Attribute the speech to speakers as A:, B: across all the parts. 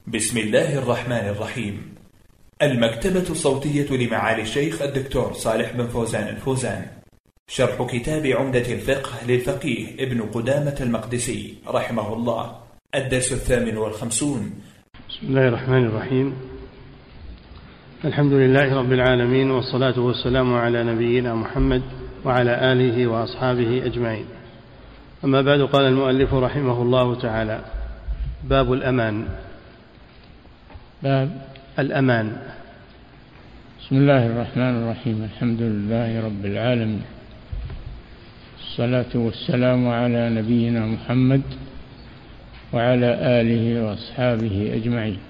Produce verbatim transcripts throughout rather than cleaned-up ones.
A: بسم الله الرحمن الرحيم. المكتبة الصوتية لمعالي الشيخ الدكتور صالح بن فوزان الفوزان، شرح كتاب عمدة الفقه للفقيه ابن قدامة المقدسي رحمه الله، الدرس الثامن والخمسون.
B: بسم الله الرحمن الرحيم. الحمد لله رب العالمين، والصلاة والسلام على نبينا محمد وعلى آله وأصحابه أجمعين. أما بعد، قال المؤلف رحمه الله تعالى: باب الأمان.
C: باب
B: الأمان.
C: بسم الله الرحمن الرحيم. الحمد لله رب العالمين، الصلاة والسلام على نبينا محمد وعلى آله وأصحابه أجمعين.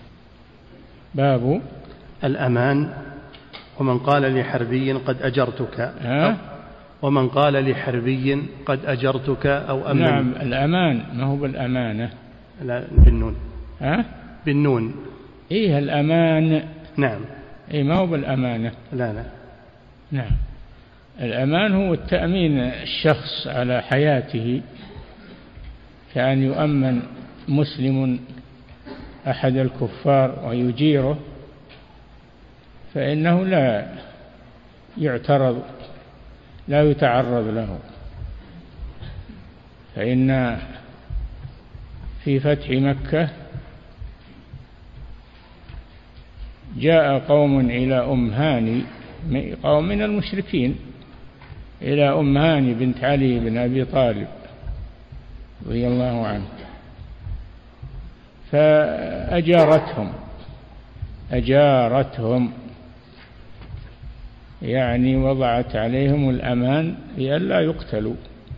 C: باب
B: الأمان. ومن قال لحربي قد أجرتك
C: ها؟
B: ومن قال لحربي قد أجرتك أو أمن.
C: نعم، الأمان ما هو بالأمانة؟
B: لا، بالنون.
C: ها؟
B: بالنون.
C: إيه الأمان.
B: نعم.
C: إيه ما هو بالأمانة.
B: لا لا.
C: نعم، الأمان هو التأمين الشخص على حياته، كأن يؤمن مسلم أحد الكفار ويجيره، فإنه لا يعترض لا يتعرض له. فإن في فتح مكة جاء قوم إلى أم هاني، قوم من المشركين، إلى أم هاني بنت علي بن أبي طالب رضي الله عنه، فأجارتهم أجارتهم يعني وضعت عليهم الأمان لئلا يقتلوا.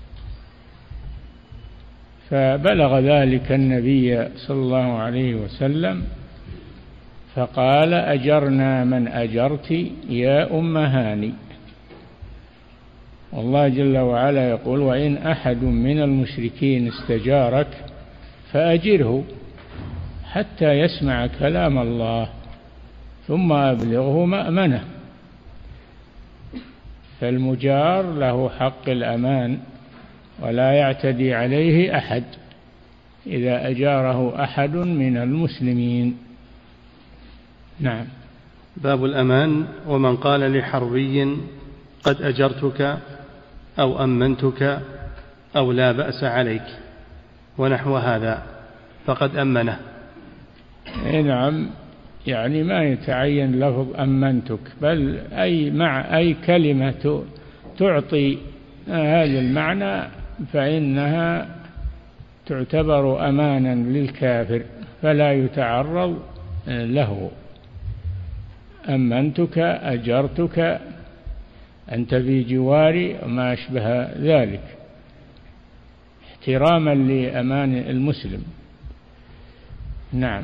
C: فبلغ ذلك النبي صلى الله عليه وسلم فقال: أجرنا من أجرت يا أم هاني. والله جل وعلا يقول: وإن أحد من المشركين استجارك فأجره حتى يسمع كلام الله ثم أبلغه مأمنه. فالمجار له حق الأمان، ولا يعتدي عليه أحد إذا أجاره أحد من المسلمين. نعم.
B: باب الأمان. ومن قال لحربي قد أجرتك أو أمنتك أو لا بأس عليك ونحو هذا فقد أمنه.
C: نعم، يعني ما يتعين لفظ أمنتك، بل أي مع أي كلمة تعطي هذا المعنى فإنها تعتبر أمانا للكافر فلا يتعرض له. أمنتك، أجرتك، أنت في جواري وما أشبه ذلك، احتراما لأمان المسلم. نعم.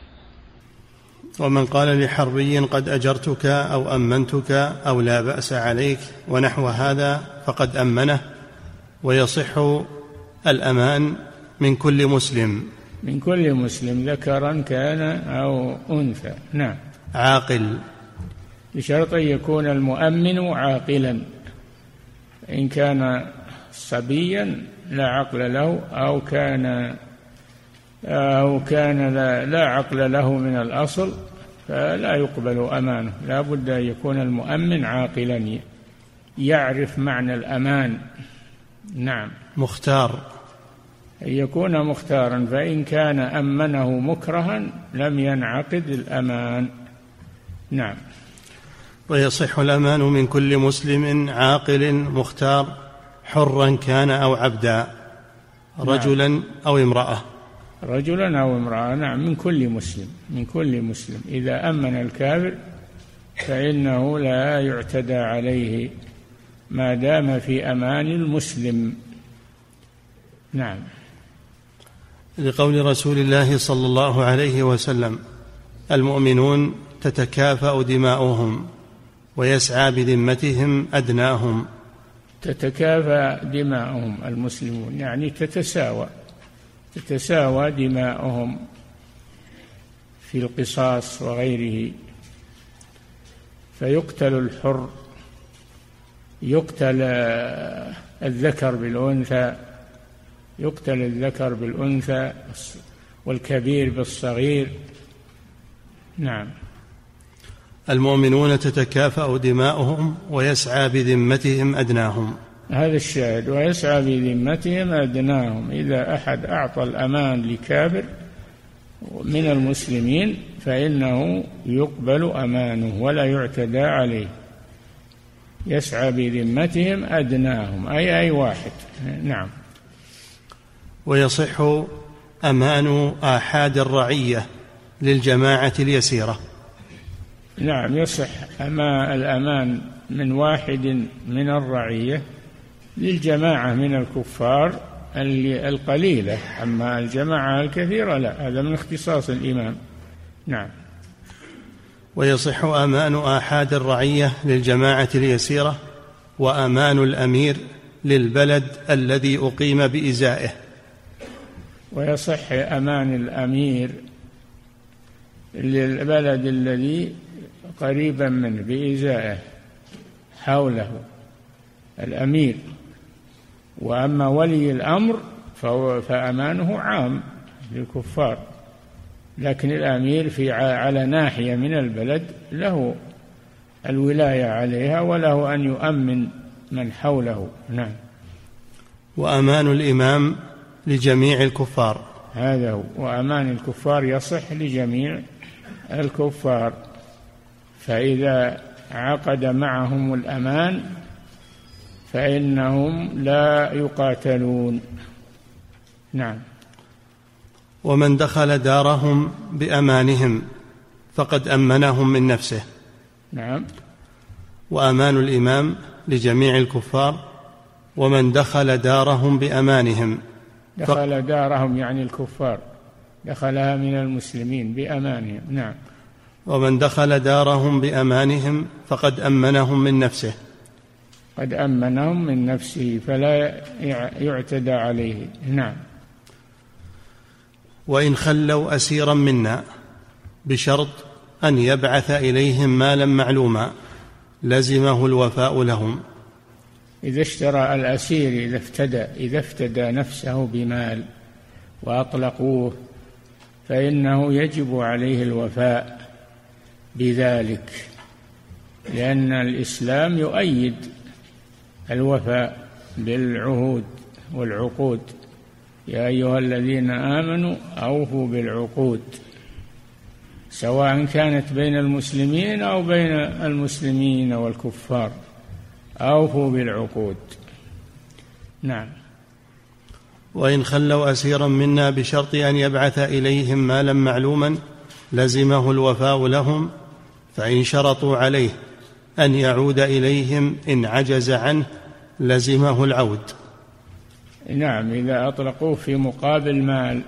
B: ومن قال لحربي قد أجرتك أو أمنتك أو لا بأس عليك ونحو هذا فقد أمنه. ويصح الأمان من كل مسلم
C: من كل مسلم ذكرا كان أو أنثى. نعم.
B: عاقل،
C: بشرط أن يكون المؤمن عاقلا. إن كان صبيا لا عقل له أو كان أو كان لا, لا عقل له من الأصل فلا يقبل أمانه. لا بد أن يكون المؤمن عاقلا يعرف معنى الأمان. نعم.
B: مختار،
C: أن يكون مختارا، فإن كان أمنه مكرها لم ينعقد الأمان. نعم.
B: ويصح الأمان من كل مسلم عاقل مختار، حرا كان أو عبدا، رجلا
C: نعم.
B: أو امرأة.
C: رجلا أو امرأة. نعم، من كل مسلم من كل مسلم. إذا أمن الكافر فإنه لا يعتدى عليه ما دام في أمان المسلم. نعم.
B: لقول رسول الله صلى الله عليه وسلم: المؤمنون تتكافأ دماؤهم ويسعى بذمتهم أدناهم.
C: تتكافأ دماؤهم المسلمون يعني تتساوى تتساوى دماؤهم في القصاص وغيره. فيقتل الحر، يقتل الذكر بالأنثى، يقتل الذكر بالأنثى والكبير بالصغير. نعم.
B: المؤمنون تتكافأ دماؤهم ويسعى بذمتهم أدناهم.
C: هذا الشاهد، ويسعى بذمتهم أدناهم. إذا أحد أعطى الأمان لكافر من المسلمين فإنه يقبل أمانه ولا يعتدى عليه. يسعى بذمتهم أدناهم أي أي واحد. نعم.
B: ويصح أمان آحاد الرعية للجماعة اليسيرة.
C: نعم، يصح أما الأمان من واحد من الرعية للجماعة من الكفار القليلة، أما الجماعة الكثيرة لا، هذا من اختصاص الإمام. نعم.
B: ويصح أمان آحاد الرعية للجماعة اليسيرة، وأمان الأمير للبلد الذي أقيم بإزائه.
C: ويصح أمان الأمير للبلد الذي قريبا منه بإزائه حوله الأمير. وأما ولي الأمر فأمانه عام للكفار، لكن الأمير في على ناحية من البلد له الولاية عليها وله أن يؤمن من حوله. نعم.
B: وأمان الإمام لجميع الكفار.
C: هذا هو، وأمان الكفار يصح لجميع الكفار، فإذا عقد معهم الأمان فإنهم لا يقاتلون. نعم.
B: ومن دخل دارهم بأمانهم فقد أمنهم من نفسه.
C: نعم.
B: وأمان الإمام لجميع الكفار، ومن دخل دارهم بأمانهم.
C: دخل دارهم يعني الكفار، دخلها من المسلمين بأمانهم. نعم.
B: ومن دخل دارهم بأمانهم فقد أمنهم من نفسه.
C: قد أمنهم من نفسه فلا يعتدى عليه. نعم.
B: وإن خلوا أسيرا منا بشرط أن يبعث إليهم مالا معلوما لزمه الوفاء لهم.
C: إذا اشترى الأسير، إذا افتدى إذا افتدى نفسه بمال وأطلقوه فإنه يجب عليه الوفاء بذلك، لأن الإسلام يؤيد الوفاء بالعهود والعقود. يا أيها الذين آمنوا أوفوا بالعقود، سواء كانت بين المسلمين أو بين المسلمين والكفار، أوفوا بالعقود. نعم.
B: وإن خلوا أسيرا منا بشرط أن يبعث إليهم مالا معلوما لزمه الوفاء لهم، فإن شرطوا عليه أن يعود إليهم إن عجز عنه لزمه العود.
C: نعم. إذا أطلقوه في مقابل مال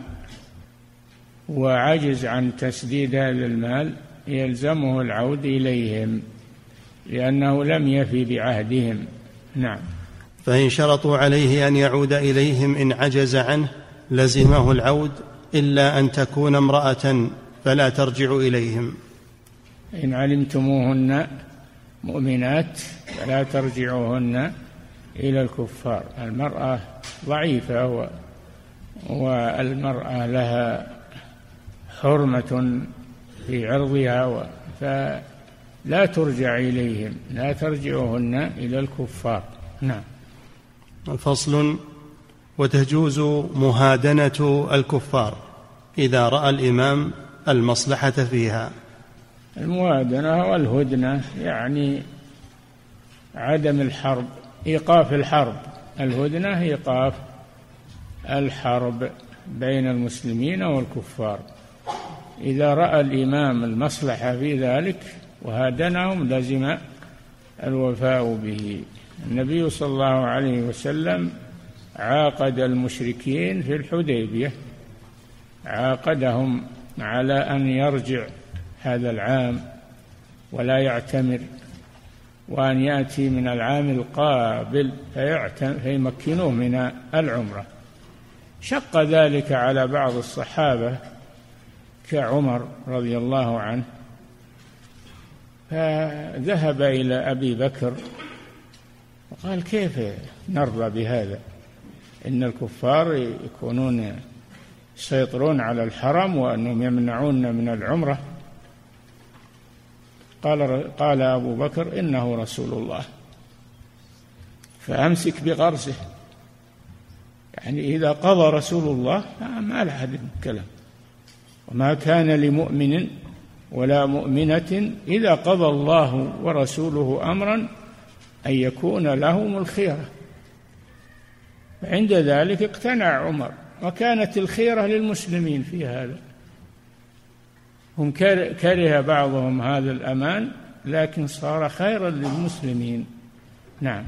C: وعجز عن تسديد هذا المال يلزمه العود إليهم، لأنه لم يفي بعهدهم. نعم.
B: فإن شرطوا عليه أن يعود إليهم إن عجز عنه لزمه العود، إلا أن تكون امرأة فلا ترجع إليهم.
C: إن علمتموهن مؤمنات فلا ترجعوهن إلى الكفار. المرأة ضعيفة والمرأة لها حرمة في عرضها، فلا ترجع إليهم، لا ترجعوهن إلى الكفار. نعم.
B: فصل. وتجوز مهادنة الكفار إذا رأى الإمام المصلحة فيها.
C: المهادنة والهدنة يعني عدم الحرب، إيقاف الحرب. الهدنة إيقاف الحرب بين المسلمين والكفار. إذا رأى الإمام المصلحة في ذلك وهادنهم لزم الوفاء به. النبي صلى الله عليه وسلم عاقد المشركين في الحديبية، عاقدهم على أن يرجع هذا العام ولا يعتمر، وأن يأتي من العام القابل فيمكنوه من العمرة. شق ذلك على بعض الصحابة كعمر رضي الله عنه، فذهب إلى أبي بكر وقال: كيف نرضى بهذا؟ إن الكفار يكونون يسيطرون على الحرم وأنهم يمنعون من العمرة. قال قال أبو بكر إنه رسول الله، فأمسك بغرسه، يعني إذا قضى رسول الله ما له هذا الكلام. وما كان لمؤمن ولا مؤمنة إذا قضى الله ورسوله أمرا أن يكون لهم الخيرة. عند ذلك اقتنع عمر، وكانت الخيرة للمسلمين في هذا. هم كره بعضهم هذا الأمان، لكن صار خيرا للمسلمين. نعم.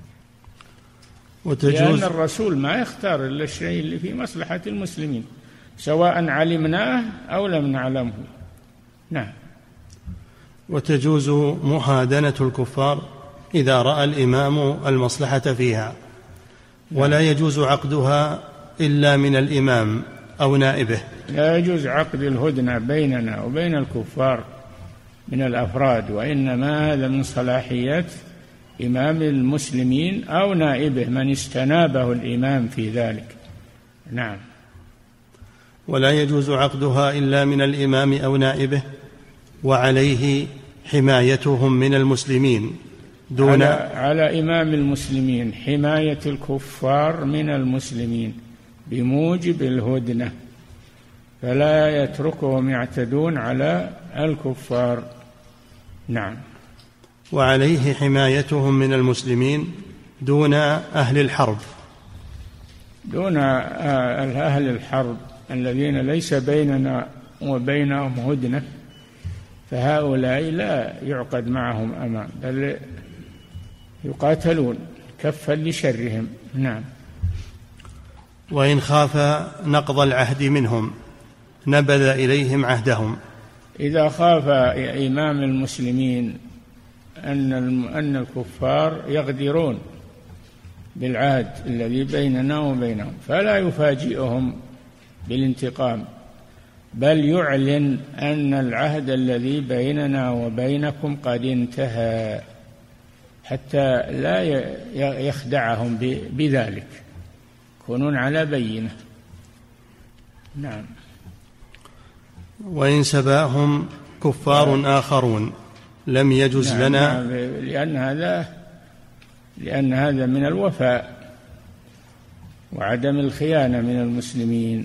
C: لأن الرسول ما يختار إلا الشيء اللي في مصلحة المسلمين، سواء علمناه أو لم نعلمه. نعم.
B: وتجوز محادنة الكفار إذا رأى الإمام المصلحة فيها، ولا يجوز عقدها إلا من الإمام أو نائبه.
C: لا يجوز عقد الهدنة بيننا وبين الكفار من الأفراد، وإنما هذا من صلاحيات إمام المسلمين أو نائبه من استنابه الإمام في ذلك. نعم.
B: ولا يجوز عقدها إلا من الإمام أو نائبه، وعليه حمايتهم من المسلمين دون
C: على, على إمام المسلمين حماية الكفار من المسلمين بموجب الهدنة، فلا يتركهم يعتدون على الكفار. نعم.
B: وعليه حمايتهم من المسلمين دون أهل الحرب،
C: دون أهل الحرب الذين ليس بيننا وبينهم هدنة، فهؤلاء لا يعقد معهم أمان، بل يقاتلون كفا لشرهم. نعم.
B: وإن خاف نقض العهد منهم نبذ إليهم عهدهم.
C: إذا خاف إمام المسلمين أن أن الكفار يغدرون بالعهد الذي بيننا وبينهم، فلا يفاجئهم بالانتقام، بل يعلن أن العهد الذي بيننا وبينكم قد انتهى، حتى لا يخدعهم بذلك، يكونون على بينة. نعم.
B: وإن سباهم كفار آخرون لم يجز
C: نعم
B: لنا.
C: نعم، لأن هذا لأن هذا من الوفاء وعدم الخيانة من المسلمين.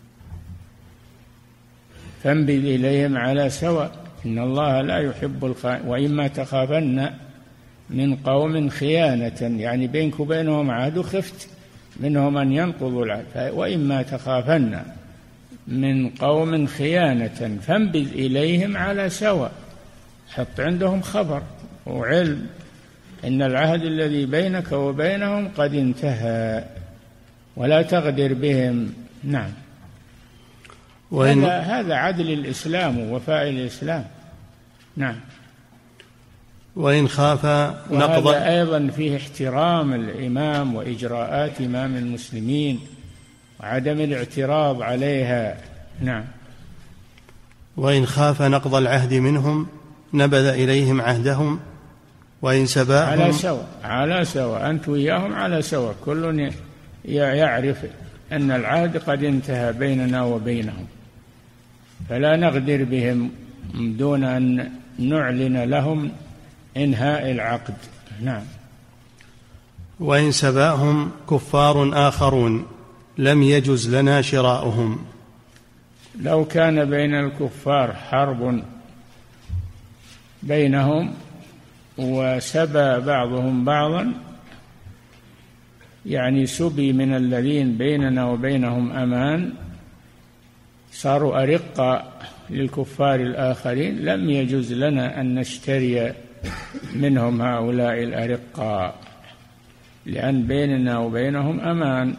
C: فانبذ إليهم على سواء إن الله لا يحب الخائن، وإما تخافن من قوم خيانة، يعني بينك وبينهم عهد خفت منهم أن ينقضوا العهد، وإما تخافن من قوم خيانة فانبذ إليهم على سواء، حط عندهم خبر وعلم إن العهد الذي بينك وبينهم قد انتهى، ولا تغدر بهم. نعم. وإن هذا, هذا عدل الإسلام ووفاء الإسلام. نعم.
B: وإن خاف نقض،
C: وهذا أيضا فيه احترام الإمام وإجراءات إمام المسلمين وعدم الاعتراض عليها. نعم.
B: وإن خاف نقض العهد منهم نبذ إليهم عهدهم، وإن سباهم
C: على سواء على سواء أنت وياهم على سواء، كل يعرف أن العهد قد انتهى بيننا وبينهم، فلا نغدر بهم دون أن نعلن لهم إنهاء العقد. نعم.
B: وإن سباهم كفار آخرون لم يجز لنا شراؤهم.
C: لو كان بين الكفار حرب بينهم وسبى بعضهم بعضا، يعني سبي من الذين بيننا وبينهم أمان، صاروا أرقاء للكفار الآخرين، لم يجوز لنا أن نشتري منهم هؤلاء الأرقاء، لأن بيننا وبينهم أمان،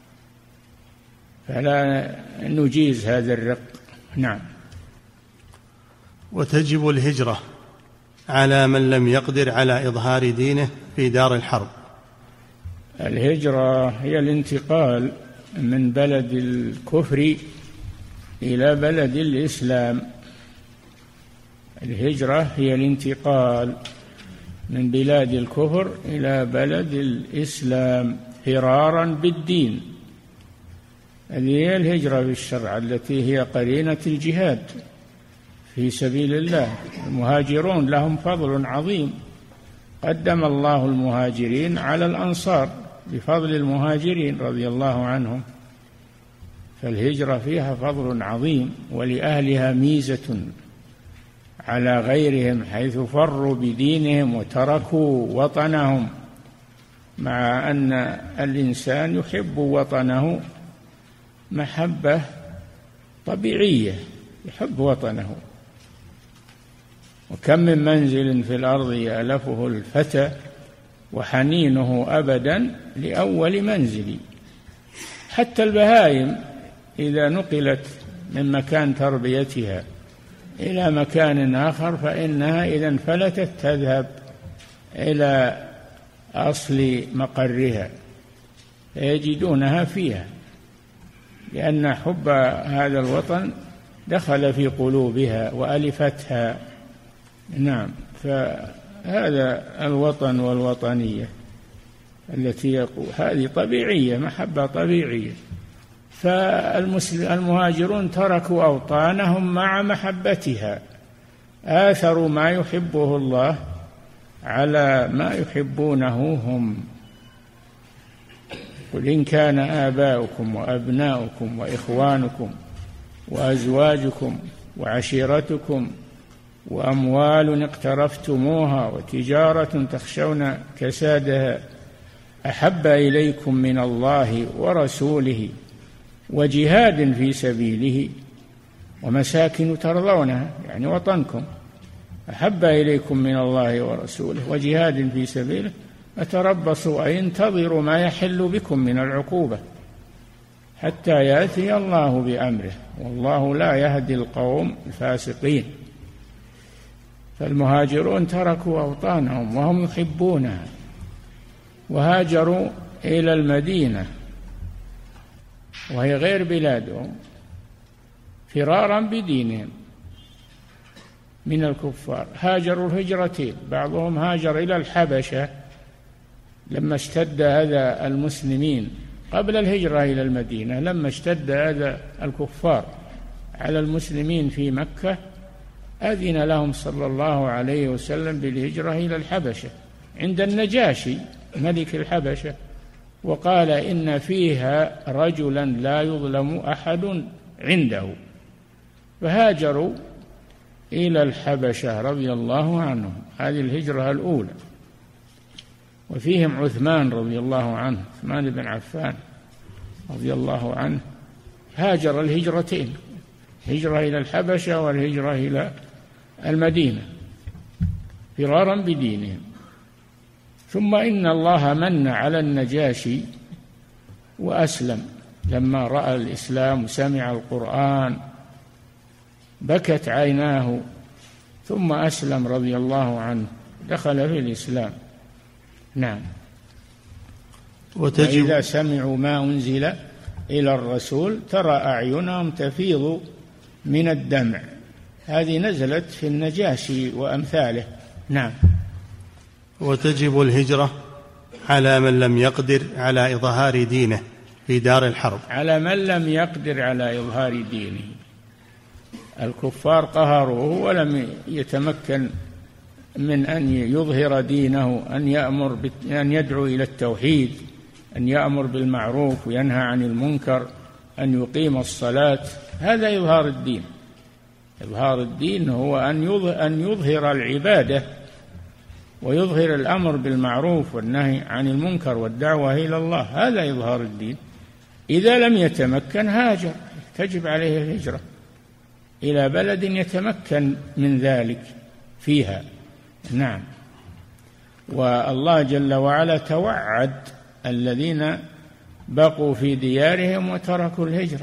C: فلا نجيز هذا الرق. نعم.
B: وتجب الهجرة على من لم يقدر على إظهار دينه في دار الحرب.
C: الهجرة هي الانتقال من بلد الكفر إلى بلد الإسلام. الهجرة هي الانتقال من بلاد الكفر إلى بلد الإسلام فرارا بالدين، هذه هي الهجرة في الشرع التي هي قرينة الجهاد في سبيل الله. المهاجرون لهم فضل عظيم، قدم الله المهاجرين على الأنصار بفضل المهاجرين رضي الله عنهم، فالهجرة فيها فضل عظيم، ولأهلها ميزة على غيرهم حيث فروا بدينهم وتركوا وطنهم، مع أن الإنسان يحب وطنه محبة طبيعية، يحب وطنه. وكم من منزل في الأرض يألفه الفتى وحنينه أبدا لأول منزل. حتى البهائم إذا نقلت من مكان تربيتها إلى مكان آخر فإنها إذا انفلتت تذهب إلى أصل مقرها يجدونها فيها، لأن حب هذا الوطن دخل في قلوبها وألفتها. نعم، فهذا الوطن والوطنية التي يقول هذه طبيعية، محبة طبيعية. فالمهاجرون تركوا أوطانهم مع محبتها، آثروا ما يحبه الله على ما يحبونه هم. قل إن كان آباؤكم وأبناؤكم وإخوانكم وأزواجكم وعشيرتكم وأموال اقترفتموها وتجارة تخشون كسادها أحب إليكم من الله ورسوله وجهاد في سبيله ومساكن ترضونها، يعني وطنكم، أحب إليكم من الله ورسوله وجهاد في سبيله فتربصوا أي انتظروا ما يحل بكم من العقوبة حتى يأتي الله بأمره، والله لا يهدي القوم الفاسقين. فالمهاجرون تركوا أوطانهم وهم يحبونها وهاجروا إلى المدينة وهي غير بلادهم فرارا بدينهم من الكفار. هاجروا الهجرتين، بعضهم هاجر إلى الحبشة لما اشتد أذى المسلمين قبل الهجرة إلى المدينة، لما اشتد أذى الكفار على المسلمين في مكة أذن لهم صلى الله عليه وسلم بالهجرة إلى الحبشة عند النجاشي ملك الحبشة، وقال إن فيها رجلا لا يظلم أحد عنده، فهاجروا إلى الحبشة رضي الله عنهم. هذه الهجرة الأولى. وفيهم عثمان رضي الله عنه، عثمان بن عفان رضي الله عنه هاجر الهجرتين، هجرة إلى الحبشة والهجرة إلى المدينة فرارا بدينهم. ثم إن الله من على النجاشي وأسلم لما رأى الإسلام وسمع القرآن، بكت عيناه ثم أسلم رضي الله عنه، دخل في الإسلام. نعم. وإذا سمعوا ما أنزل إلى الرسول ترى أعينهم تفيض من الدمع. هذه نزلت في النجاشي وأمثاله. نعم.
B: وتجب الهجرة على من لم يقدر على إظهار دينه في دار الحرب.
C: على من لم يقدر على إظهار دينه، الكفار قهروه ولم يتمكن من أن يظهر دينه، أن يأمر أن يدعو إلى التوحيد، أن يأمر بالمعروف وينهى عن المنكر، أن يقيم الصلاة. هذا إظهار الدين. إظهار الدين هو أن يظهر العبادة ويظهر الأمر بالمعروف والنهي عن المنكر والدعوة إلى الله، هذا إظهار الدين. إذا لم يتمكن هاجر، تجب عليه الهجرة إلى بلد يتمكن من ذلك فيها. نعم. والله جل وعلا توعد الذين بقوا في ديارهم وتركوا الهجرة،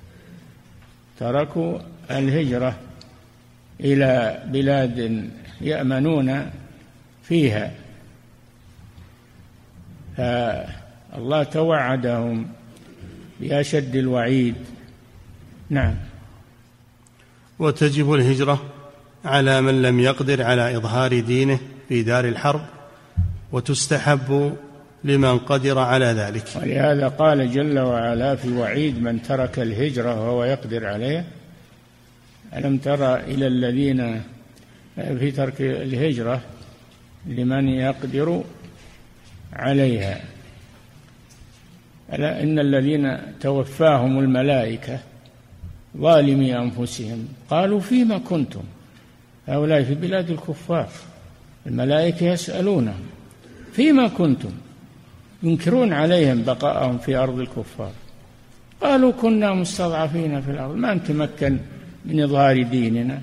C: تركوا الهجرة إلى بلاد يأمنون فيها، فالله توعدهم بأشد الوعيد. نعم.
B: وتجب الهجرة على من لم يقدر على إظهار دينه في دار الحرب، وتستحب لمن قدر على ذلك.
C: ولهذا قال جل وعلا في وعيد من ترك الهجرة وهو يقدر عليه: ألم تر إلى الذين في ترك الهجرة لمن يقدر عليها ألا إن الذين توفاهم الملائكة ظالمي أنفسهم قالوا فيما كنتم. هؤلاء في بلاد الكفار الملائكة يسألونهم فيما كنتم، ينكرون عليهم بقاءهم في أرض الكفار. قالوا كنا مستضعفين في الأرض ما نتمكن من إظهار ديننا.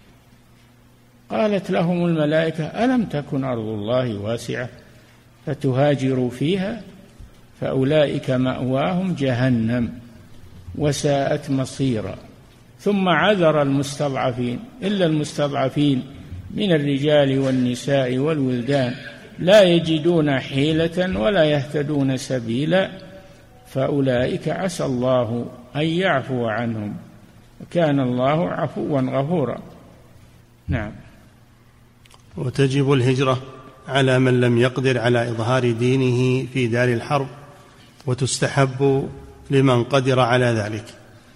C: قالت لهم الملائكة: ألم تكن أرض الله واسعة فتهاجروا فيها فأولئك مأواهم جهنم وساءت مصيرا. ثم عذر المستضعفين إلا المستضعفين من الرجال والنساء والولدان لا يجدون حيلة ولا يهتدون سبيلا فأولئك عسى الله أن يعفو عنهم وكان الله عفوا غفورا. نعم.
B: وتجب الهجرة على من لم يقدر على إظهار دينه في دار الحرب، وتستحب لمن قدر على ذلك.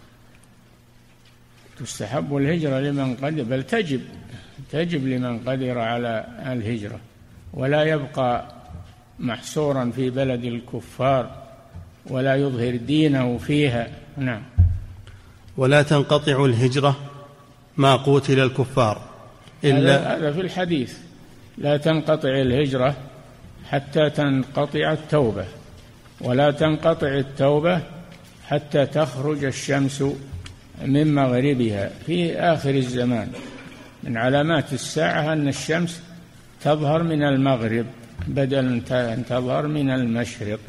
C: تستحب الهجرة لمن قدر، بل تجب تجب لمن قدر على الهجرة، ولا يبقى محصورا في بلد الكفار ولا يظهر دينه فيها. نعم.
B: ولا تنقطع الهجرة ما قوتل الكفار إلا
C: هذا في الحديث: لا تنقطع الهجرة حتى تنقطع التوبة، ولا تنقطع التوبة حتى تخرج الشمس من مغربها في آخر الزمان. من علامات الساعة أن الشمس تظهر من المغرب بدل أن تظهر من المشرق،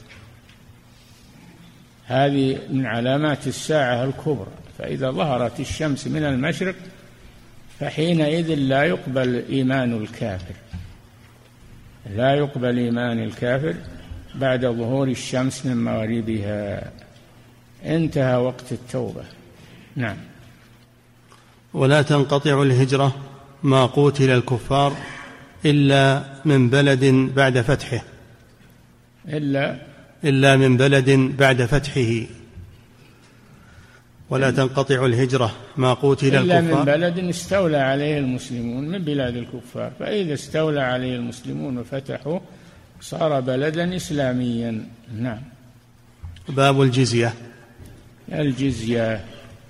C: هذه من علامات الساعة الكبرى. فإذا ظهرت الشمس من المشرق فحينئذ لا يقبل إيمان الكافر، لا يقبل إيمان الكافر بعد ظهور الشمس من مغربها. انتهى وقت التوبة. نعم.
B: ولا تنقطع الهجرة ما قوتل الكفار إلا من بلد بعد فتحه
C: إلا
B: إلا من بلد بعد فتحه. ولا تنقطع الهجرة ما قوتل الكفار
C: إلا من بلد استولى عليه المسلمون من بلاد الكفار، فإذا استولى عليه المسلمون وفتحوا صار بلدا إسلاميا. نعم.
B: باب الجزية.
C: الجزية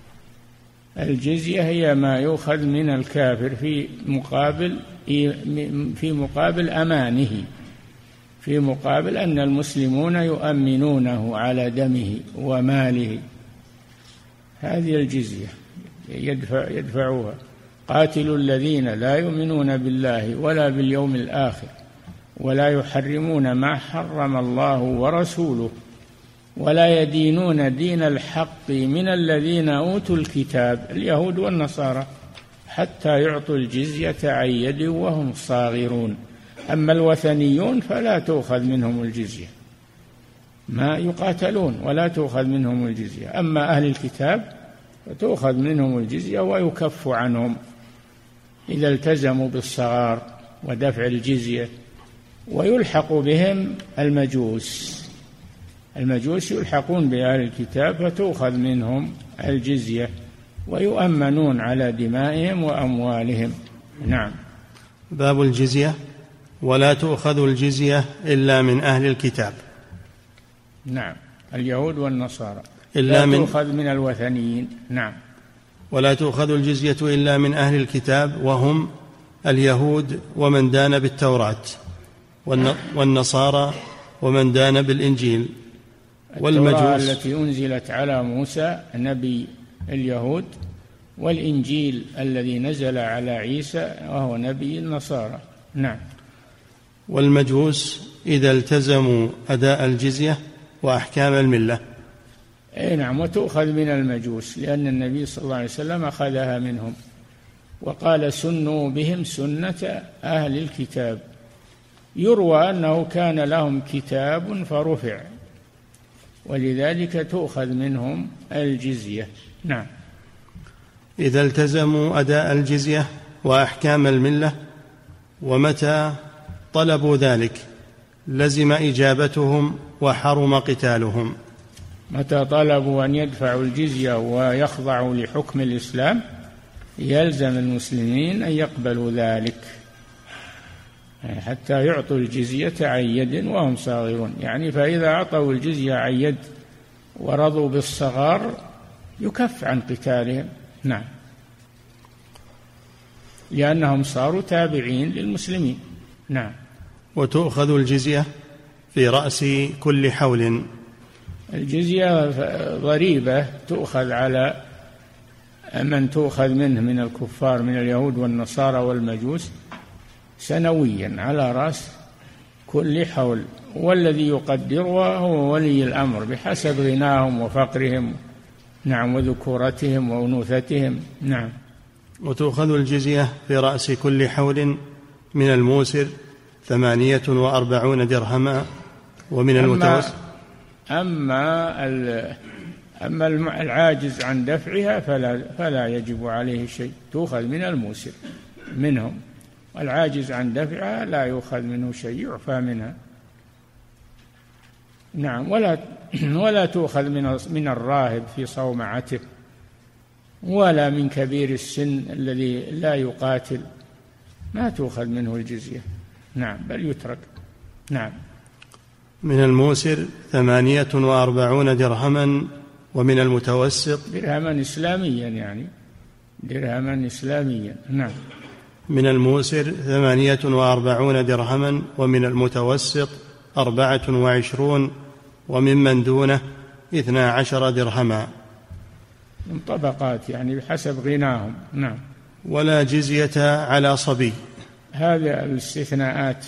C: الجزية هي ما يؤخذ من الكافر في مقابل في مقابل أمانه، في مقابل أن المسلمون يؤمنونه على دمه وماله. هذه الجزية يدفع يدفعوها. قاتلوا الذين لا يؤمنون بالله ولا باليوم الآخر ولا يحرمون ما حرم الله ورسوله ولا يدينون دين الحق من الذين أوتوا الكتاب اليهود والنصارى حتى يعطوا الجزية عن يد وهم صاغرون. أما الوثنيون فلا تؤخذ منهم الجزية، ما يقاتلون ولا تؤخذ منهم الجزية. أما أهل الكتاب فتؤخذ منهم الجزية ويكف عنهم إذا التزموا بالصغار ودفع الجزية. ويلحق بهم المجوس، المجوس يلحقون بأهل الكتاب فتؤخذ منهم الجزية ويؤمنون على دمائهم وأموالهم. نعم.
B: باب الجزية. ولا تؤخذ الجزية إلا من أهل الكتاب.
C: نعم. اليهود والنصارى
B: إلا
C: لا
B: من
C: تؤخذ من الوثنيين. نعم.
B: ولا تؤخذ الجزية إلا من أهل الكتاب وهم اليهود ومن دان بالتوراة والنصارى ومن دان بالإنجيل والمجوس
C: التي أنزلت على موسى نبي اليهود، والإنجيل الذي نزل على عيسى وهو نبي النصارى. نعم.
B: والمجوس إذا التزموا أداء الجزية وأحكام الملة.
C: أي نعم. وتؤخذ من المجوس لأن النبي صلى الله عليه وسلم أخذها منهم وقال: سنوا بهم سنة أهل الكتاب. يروى أنه كان لهم كتاب فرفع ولذلك تؤخذ منهم الجزية. نعم.
B: إذا التزموا أداء الجزية وأحكام الملة. ومتى طلبوا ذلك لزم إجابتهم وحرم قتالهم.
C: متى طلبوا أن يدفعوا الجزية ويخضعوا لحكم الإسلام يلزم المسلمين أن يقبلوا ذلك حتى يعطوا الجزية عن يد وهم صاغرون. يعني فإذا أعطوا الجزية عن يد ورضوا بالصغار يكف عن قتالهم. نعم، لأنهم صاروا تابعين للمسلمين. نعم.
B: وتؤخذ الجزية في رأس كل حول.
C: الجزية ضريبة تؤخذ على من تؤخذ منه من الكفار من اليهود والنصارى والمجوس سنويا على رأس كل حول، والذي يقدرها هو ولي الأمر بحسب غناهم وفقرهم. نعم، وذكورتهم وأنوثتهم. نعم.
B: وتؤخذ الجزية في رأس كل حول من الموسر ثمانية وأربعون درهما ومن المتوسط.
C: أما أما العاجز عن دفعها فلا فلا يجب عليه شيء، تؤخذ من الموسر منهم، والعاجز عن دفعها لا يؤخذ منه شيء، يعفى منها. نعم. ولا ولا تؤخذ من من الراهب في صومعته، ولا من كبير السن الذي لا يقاتل، ما تؤخذ منه الجزية. نعم، بل يترك. نعم.
B: من الموسر ثمانية وأربعون درهما ومن المتوسط
C: درهما إسلاميا، يعني درهما إسلاميا. نعم.
B: من الموسر ثمانية وأربعون درهما ومن المتوسط أربعة وعشرون وممن دونه اثنا عشر درهما،
C: من طبقات يعني بحسب غناهم. نعم.
B: ولا جزية على صبي.
C: هذا الاستثناءات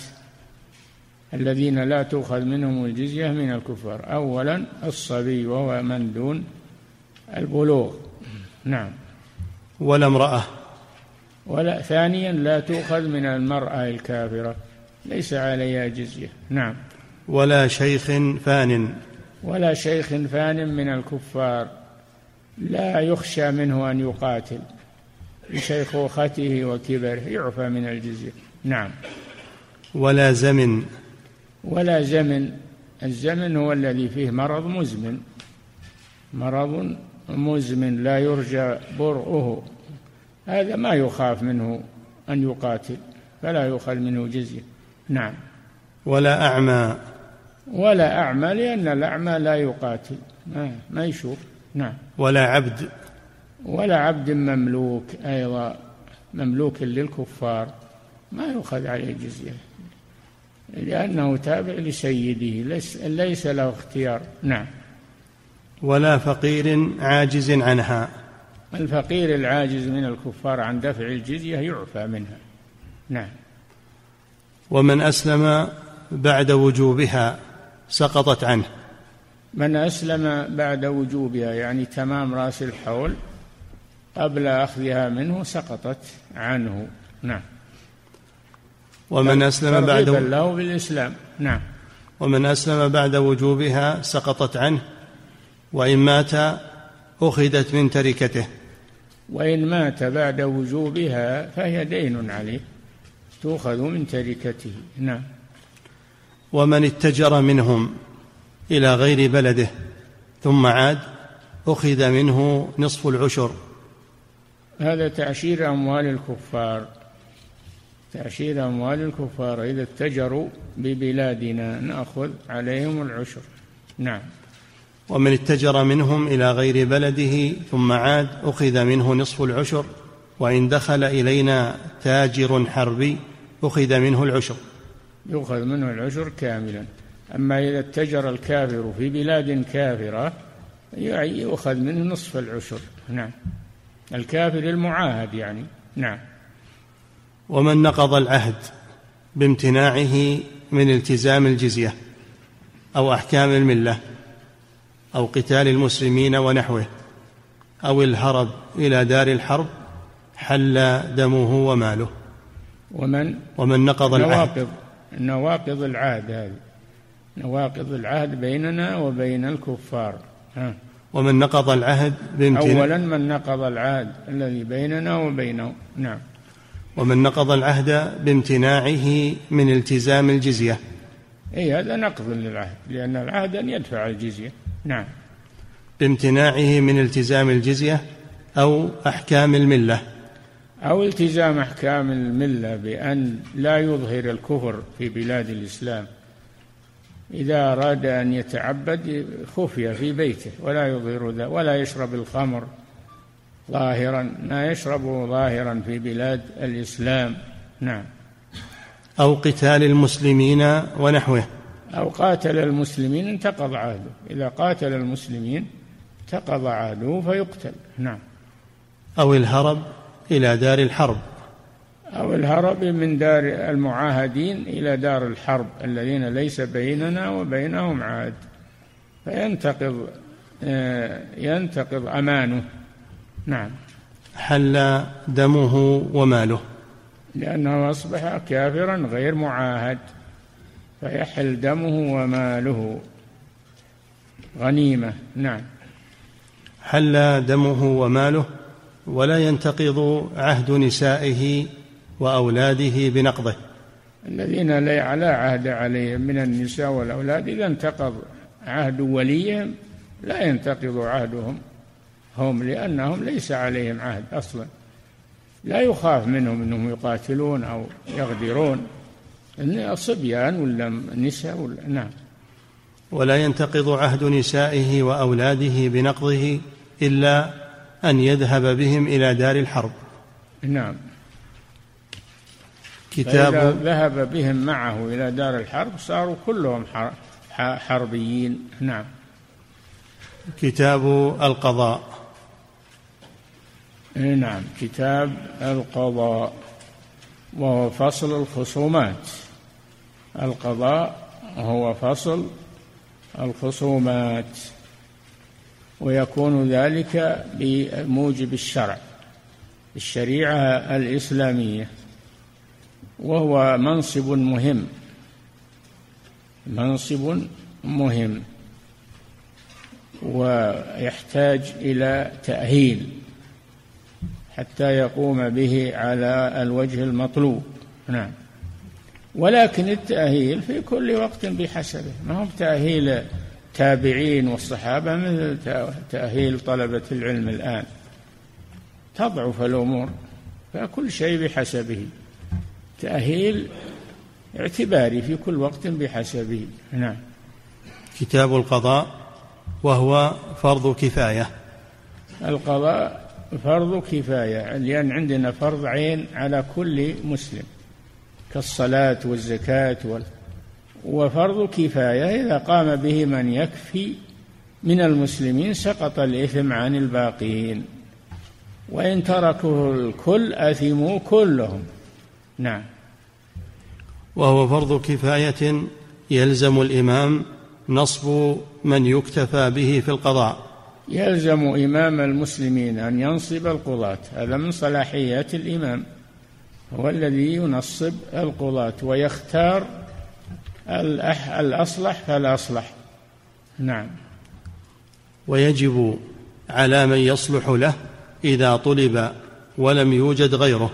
C: الذين لا تؤخذ منهم الجزية من الكفار: أولا الصبي وهو من دون البلوغ. نعم.
B: ولا امرأة.
C: ولا ثانيا لا تؤخذ من المرأة الكافرة، ليس عليها جزية. نعم.
B: ولا شيخ فان.
C: ولا شيخ فان من الكفار، لا يخشى منه أن يقاتل لشيخوخته وكبره، يعفى من الجزية. نعم.
B: ولا زمن.
C: ولا زمن. الزمن هو الذي فيه مرض مزمن، مرض مزمن لا يرجى برؤه، هذا ما يخاف منه أن يقاتل، فلا يؤخذ منه جزية. نعم.
B: ولا أعمى.
C: ولا أعمى، لأن الأعمى لا يقاتل، ما, ما يشوف. نعم.
B: ولا عبد.
C: ولا عبد مملوك، أيضا مملوك للكفار ما يؤخذ عليه جزية، لأنه تابع لسيده، ليس, ليس له اختيار. نعم.
B: ولا فقير عاجز عنها.
C: الفقير العاجز من الكفار عن دفع الجزية يعفى منها. نعم.
B: ومن أسلم بعد وجوبها سقطت عنه.
C: من أسلم بعد وجوبها يعني تمام رأس الحول قبل أخذها منه سقطت عنه. نعم.
B: ومن أسلم بعد
C: ترغيبا له بالإسلام. نعم.
B: ومن أسلم بعد وجوبها سقطت عنه، وإن مات أخذت من تركته.
C: وإن مات بعد وجوبها فهي دين عليه، تؤخذ من تركته. نعم.
B: ومن اتجر منهم إلى غير بلده ثم عاد أخذ منه نصف العشر.
C: هذا تعشير أموال الكفار، تعشير أموال الكفار، إذا اتجروا ببلادنا نأخذ عليهم العشر. نعم.
B: ومن اتجر منهم إلى غير بلده ثم عاد أخذ منه نصف العشر، وإن دخل إلينا تاجر حربي أخذ منه العشر.
C: يؤخذ منه العشر كاملا. أما إذا اتجر الكافر في بلاد كافرة يؤخذ منه نصف العشر. نعم. الكافر المعاهد يعني. نعم.
B: ومن نقض العهد بامتناعه من التزام الجزية أو أحكام الملة أو قتال المسلمين ونحوه أو الهرب إلى دار الحرب حل دمه وماله.
C: ومن
B: ومن نقض
C: نواقض
B: العهد.
C: نواقض العهد، هذه نواقض العهد بيننا وبين الكفار. ها.
B: ومن نقض العهد بامتناع.
C: أولا من نقض العهد الذي بيننا وبينه. نعم.
B: ومن نقض العهد بامتناعه من التزام الجزية
C: أي هذا نقض للعهد، لأن العهد أن يدفع الجزية. نعم.
B: بامتناعه من التزام الجزية أو أحكام الملة،
C: أو التزام أحكام الملة بأن لا يظهر الكفر في بلاد الإسلام. إذا أراد أن يتعبد خفي في بيته ولا يظهر ذا، ولا يشرب الخمر ظاهرا، ما يشربه ظاهرا في بلاد الإسلام. نعم.
B: أو قتال المسلمين ونحوه،
C: أو قاتل المسلمين انتقض عهده، إذا قاتل المسلمين انتقض عهده فيقتل. نعم.
B: أو الهرب إلى دار الحرب،
C: أو الهرب من دار المعاهدين إلى دار الحرب الذين ليس بيننا وبينهم عهد، فينتقض ينتقض أمانه. نعم.
B: حل دمه وماله،
C: لأنه أصبح كافرا غير معاهد، فيحل دمه وماله غنيمة. نعم.
B: حل دمه وماله ولا ينتقض عهد نسائه وأولاده بنقضه.
C: الذين لا عهد عليهم من النساء والأولاد إذا انتقض عهد وليهم لا ينتقض عهدهم هم، لأنهم ليس عليهم عهد أصلا، لا يخاف منهم أنهم يقاتلون أو يغدرون، إن صبيان ولا نساء ولا. نعم.
B: ولا ينتقض عهد نسائه وأولاده بنقضه إلا أن يذهب بهم إلى دار الحرب.
C: نعم.
B: كتاب
C: فإذا ذهب بهم معه إلى دار الحرب صاروا كلهم حربيين. نعم.
B: كتاب القضاء.
C: نعم. كتاب القضاء وهو فصل الخصومات. القضاء هو فصل الخصومات، ويكون ذلك بموجب الشرع، الشريعة الإسلامية، وهو منصب مهم، منصب مهم ويحتاج إلى تأهيل حتى يقوم به على الوجه المطلوب. نعم. ولكن التأهيل في كل وقت بحسبه، ما هو تأهيل تابعين والصحابة مثل تأهيل طلبة العلم الآن، تضعف الأمور، فكل شيء بحسبه، تأهيل اعتباري في كل وقت بحسبه. نعم.
B: كتاب القضاء وهو فرض كفاية.
C: القضاء فرض كفاية، لأن عندنا فرض عين على كل مسلم كالصلاة والزكاة وال... وفرض كفاية إذا قام به من يكفي من المسلمين سقط الإثم عن الباقين، وإن تركه الكل أثموا كلهم. نعم.
B: وهو فرض كفاية يلزم الإمام نصب من يكتفى به في القضاء.
C: يلزم إمام المسلمين أن ينصب القضاة، هذا من صلاحيات الإمام، هو الذي ينصب القضاة ويختار الأصلح فالأصلح. نعم.
B: ويجب على من يصلح له إذا طلب ولم يوجد غيره،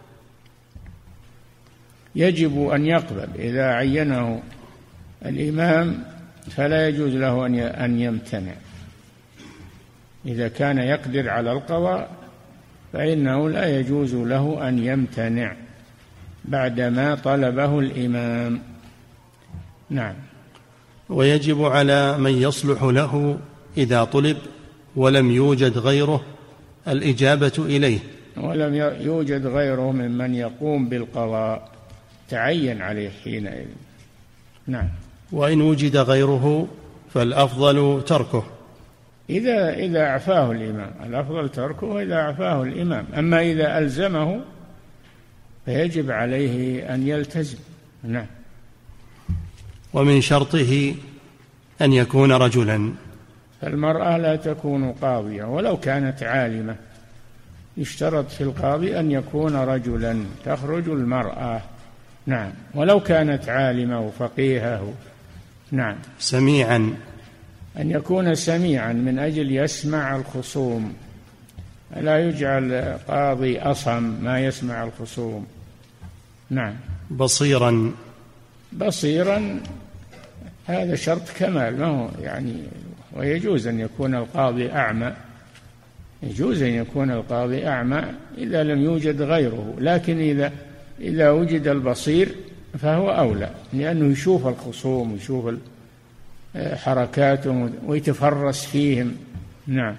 C: يجب أن يقبل إذا عينه الإمام، فلا يجوز له أن يمتنع. إذا كان يقدر على القضاء فإنه لا يجوز له أن يمتنع بعدما طلبه الإمام. نعم.
B: ويجب على من يصلح له إذا طلب ولم يوجد غيره الإجابة إليه،
C: ولم يوجد غيره ممن يقوم بالقضاء تعين عليه حينئذ. نعم.
B: وإن وجد غيره فالأفضل تركه
C: إذا إذا أعفاه الإمام، الأفضل تركه إذا أعفاه الإمام، أما إذا ألزمه فيجب عليه أن يلتزم. نعم.
B: ومن شرطه أن يكون رجلا،
C: فالمرأة لا تكون قاضية ولو كانت عالمة، يشترط في القاضي أن يكون رجلا، تخرج المرأة. نعم. ولو كانت عالمة وفقيهة. نعم.
B: سميعا،
C: أن يكون سميعا من أجل يسمع الخصوم، لا يجعل قاضي أصم ما يسمع الخصوم. نعم.
B: بصيرا،
C: بصيرا هذا شرط كمال، ما هو يعني. ويجوز أن يكون القاضي أعمى، يجوز أن يكون القاضي أعمى إذا لم يوجد غيره، لكن إذا إذا وجد البصير فهو أولى، لأنه يشوف الخصوم ويشوف حركاتهم ويتفرس فيهم. نعم.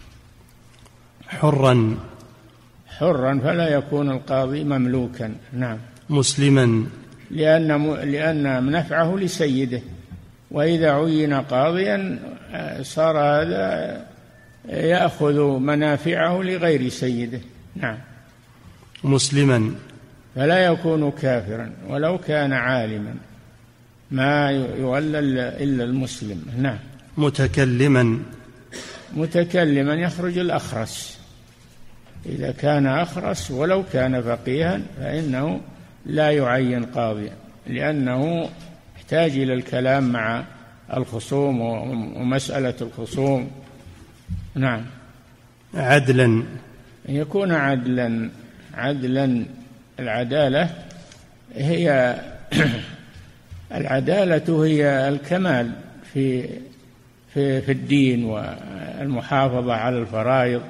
B: حرا
C: حرا فلا يكون القاضي مملوكا. نعم.
B: مسلما
C: لأن لأن نفعه لسيده، وإذا عين قاضيا صار هذا يأخذ منافعه لغير سيده. نعم.
B: مسلما
C: فلا يكون كافرا ولو كان عالما، ما يولى إلا المسلم. نعم.
B: متكلما
C: متكلما يخرج الأخرس، إذا كان أخرس ولو كان فقيها فإنه لا يعين قاضيا، لأنه يحتاج إلى الكلام مع الخصوم ومسألة الخصوم. نعم.
B: عدلا
C: يكون عدلا. عدلا العدالة هي العدالة هي الكمال في في في الدين والمحافظة على الفرائض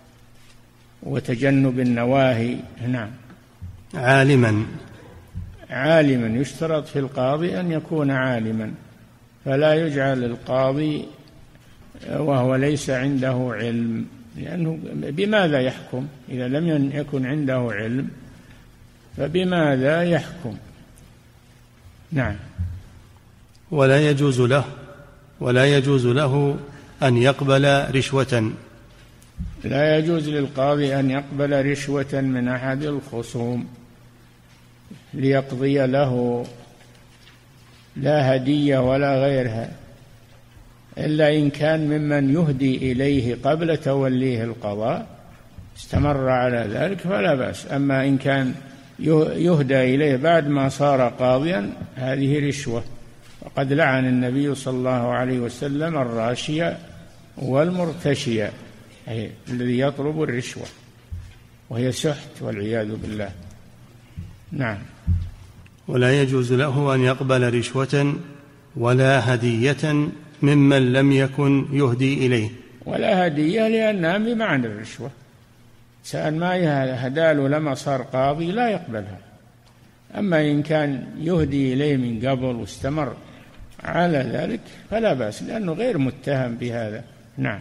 C: وتجنب النواهي. نعم.
B: عالما
C: عالما يشترط في القاضي أن يكون عالما، فلا يجعل القاضي وهو ليس عنده علم، لأنه بماذا يحكم إذا لم يكن عنده علم؟ فبماذا يحكم؟ نعم.
B: ولا يجوز له ولا يجوز له أن يقبل رشوة.
C: لا يجوز للقاضي أن يقبل رشوة من أحد الخصوم ليقضي له، لا هدية ولا غيرها، إلا إن كان ممن يهدي إليه قبل توليه القضاء استمر على ذلك فلا بأس. أما إن كان يهدى إليه بعد ما صار قاضيا هذه رشوة، وقد لعن النبي صلى الله عليه وسلم الراشية والمرتشية، أي الذي يطلب الرشوة، وهي سحت والعياذ بالله. نعم.
B: ولا يجوز له أن يقبل رشوة ولا هدية ممن لم يكن يهدي إليه.
C: ولا هدية لأنها بمعنى الرشوة، سأل ما هداله لما صار قاضي لا يقبلها. أما إن كان يهدي إليه من قبل واستمر على ذلك فلا بأس، لأنه غير متهم بهذا. نعم.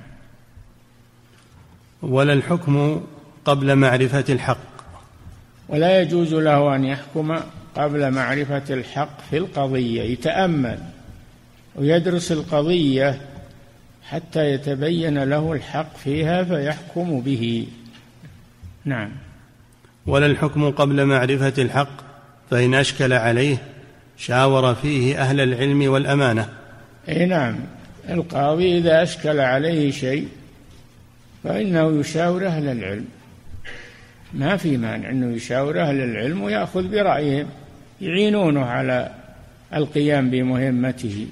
B: ولا الحكم قبل معرفة الحق.
C: ولا يجوز له أن يحكم قبل معرفة الحق في القضية، يتأمل ويدرس القضية حتى يتبين له الحق فيها فيحكم به. نعم.
B: ولا الحكم قبل معرفة الحق، فإن أشكل عليه شاور فيه أهل العلم والأمانة.
C: أي نعم. القاضي إذا أشكل عليه شيء فإنه يشاور أهل العلم، ما في مانع أنه يشاور أهل العلم ويأخذ برأيهم، يعينونه على القيام بمهمته،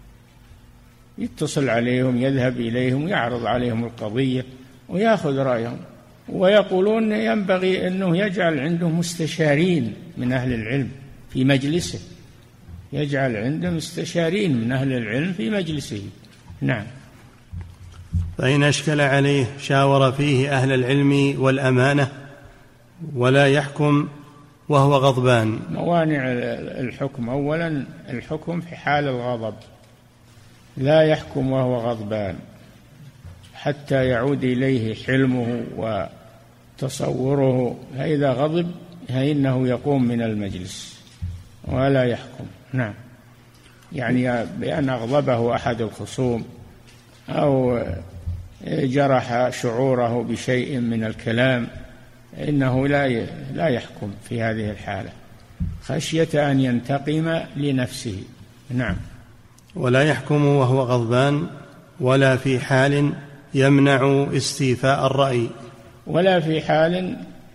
C: يتصل عليهم، يذهب إليهم، يعرض عليهم القضية ويأخذ رأيهم. ويقولون ينبغي أنه يجعل عنده مستشارين من أهل العلم في مجلسه، يجعل عنده مستشارين من أهل العلم في مجلسه. نعم.
B: فإن أشكل عليه شاور فيه أهل العلم والأمانة، ولا يحكم وهو غضبان.
C: موانع الحكم: أولا الحكم في حال الغضب، لا يحكم وهو غضبان حتى يعود إليه حلمه وتصوره، فإذا غضب فإنه يقوم من المجلس ولا يحكم. نعم. يعني بأن أغضبه أحد الخصوم أو جرح شعوره بشيء من الكلام إنه لا لا يحكم في هذه الحالة خشية أن ينتقم لنفسه. نعم.
B: ولا يحكم وهو غضبان ولا في حال يمنع استيفاء الرأي.
C: ولا في حال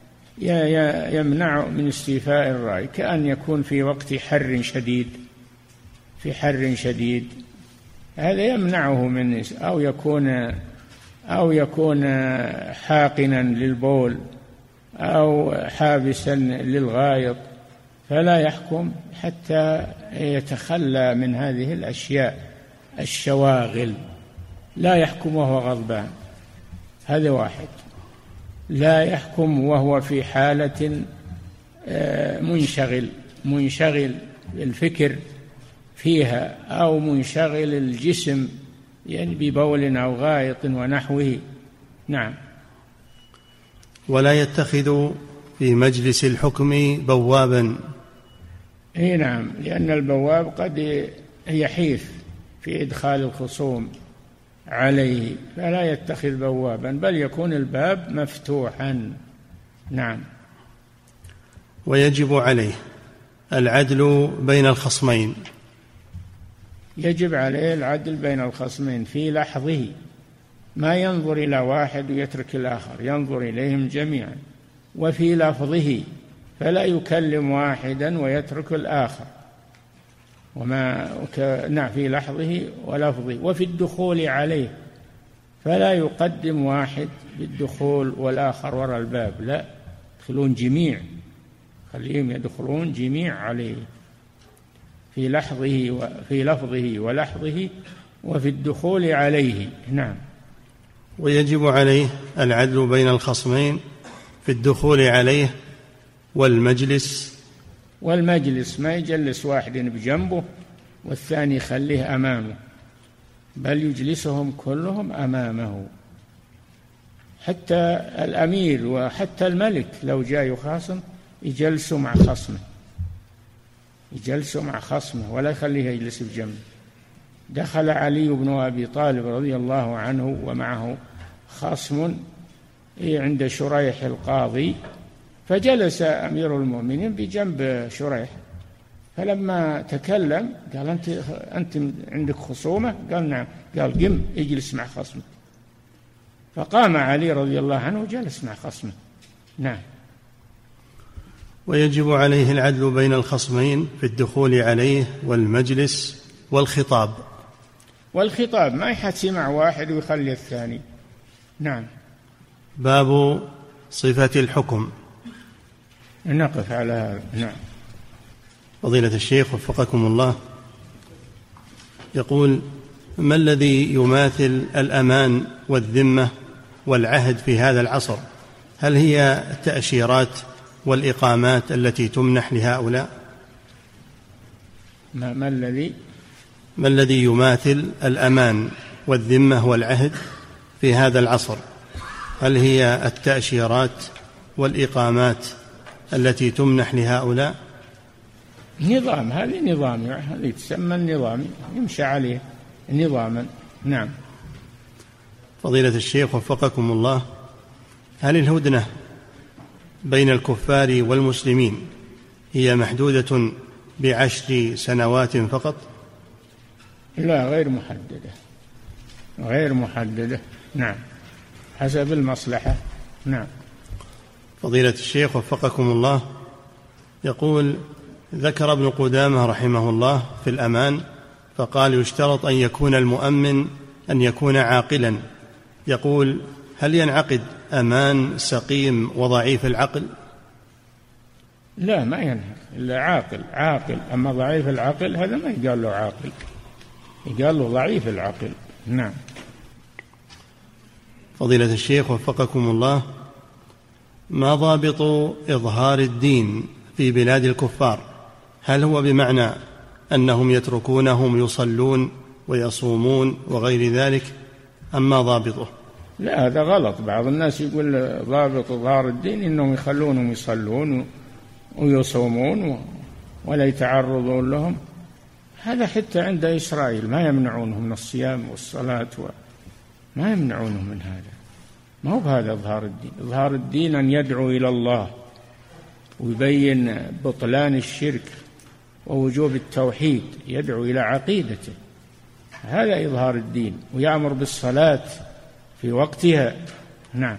C: يمنع من استيفاء الرأي، كأن يكون في وقت حر شديد في حر شديد هذا يمنعه من، أو يكون أو يكون حاقنا للبول أو حابسا للغائط فلا يحكم حتى يتخلى من هذه الأشياء الشواغل. لا يحكم وهو غضبان، هذا واحد. لا يحكم وهو في حالة منشغل منشغل الفكر فيها، أو منشغل الجسم يعني ببول أو غائط ونحوه. نعم.
B: ولا يتخذ في مجلس الحكم بوابا.
C: اي نعم، لأن البواب قد يحيف في إدخال الخصوم عليه، فلا يتخذ بوابا، بل يكون الباب مفتوحا. نعم.
B: ويجب عليه العدل بين الخصمين.
C: يجب عليه العدل بين الخصمين في لحظه، ما ينظر إلى واحد ويترك الآخر، ينظر إليهم جميعا. وفي لفظه، فلا يكلم واحدا ويترك الآخر، وما نعم في لحظه ولفظه. وفي الدخول عليه، فلا يقدم واحد بالدخول والآخر وراء الباب، لا، يدخلون جميع، خليهم يدخلون جميع عليه في لحظه وفي لفظه ولحظه وفي الدخول عليه. نعم.
B: ويجب عليه العدل بين الخصمين في الدخول عليه والمجلس.
C: والمجلس ما يجلس واحد بجنبه والثاني يخليه أمامه، بل يجلسهم كلهم أمامه. حتى الأمير وحتى الملك لو جاء يخاصم يجلسوا مع خصمه، يجلسوا مع خصمه ولا يخليه يجلس بجنبه. دخل علي بن أبي طالب رضي الله عنه ومعه خصم عند شريح القاضي، فجلس أمير المؤمنين بجنب شريح، فلما تكلم قال: أنت أنت عندك خصومة؟ قال: نعم. قال: قم اجلس مع خصمك. فقام علي رضي الله عنه وجلس مع خصمه. نعم.
B: ويجب عليه العدل بين الخصمين في الدخول عليه والمجلس والخطاب.
C: والخطاب ما يحسي مع واحد ويخلي الثاني. نعم.
B: باب صفة الحكم.
C: نقف على هذا. نعم.
B: فضيلة الشيخ وفقكم الله، يقول: ما الذي يماثل الأمان والذمة والعهد في هذا العصر؟ هل هي التأشيرات والإقامات التي تمنح لهؤلاء؟
C: ما, ما الذي
B: ما الذي يماثل الأمان والذمة والعهد في هذا العصر؟ هل هي التأشيرات والإقامات التي تمنح لهؤلاء؟
C: نظام، هذه نظام، هذه تسمى النظام، يمشي عليه نظاما. نعم.
B: فضيلة الشيخ وفقكم الله، هل الهدنة بين الكفار والمسلمين هي محدودة بعشر سنوات فقط؟
C: لا، غير محددة، غير محددة. نعم، حسب المصلحة. نعم.
B: فضيلة الشيخ وفقكم الله، يقول: ذكر ابن قدامة رحمه الله في الأمان فقال: يشترط أن يكون المؤمن أن يكون عاقلا. يقول: هل ينعقد أمان سقيم وضعيف العقل؟
C: لا، ما ينعقد إلا عاقل. عاقل. أما ضعيف العقل هذا ما يقال له عاقل، يقال له ضعيف العقل. نعم.
B: فضيلة الشيخ وفقكم الله، ما ضابط إظهار الدين في بلاد الكفار؟ هل هو بمعنى أنهم يتركونهم يصلون ويصومون وغير ذلك، أم ما ضابطه؟
C: لا، هذا غلط. بعض الناس يقول ضابط إظهار الدين إنهم يخلونهم يصلون ويصومون ولا يتعرضون لهم. هذا حتى عند إسرائيل ما يمنعونهم من الصيام والصلاة، ما يمنعونهم من هذا. ما هو بهذا إظهار الدين. إظهار الدين أن يدعو إلى الله ويبين بطلان الشرك ووجوب التوحيد، يدعو إلى عقيدته، هذا إظهار الدين، ويأمر بالصلاة في وقتها. نعم.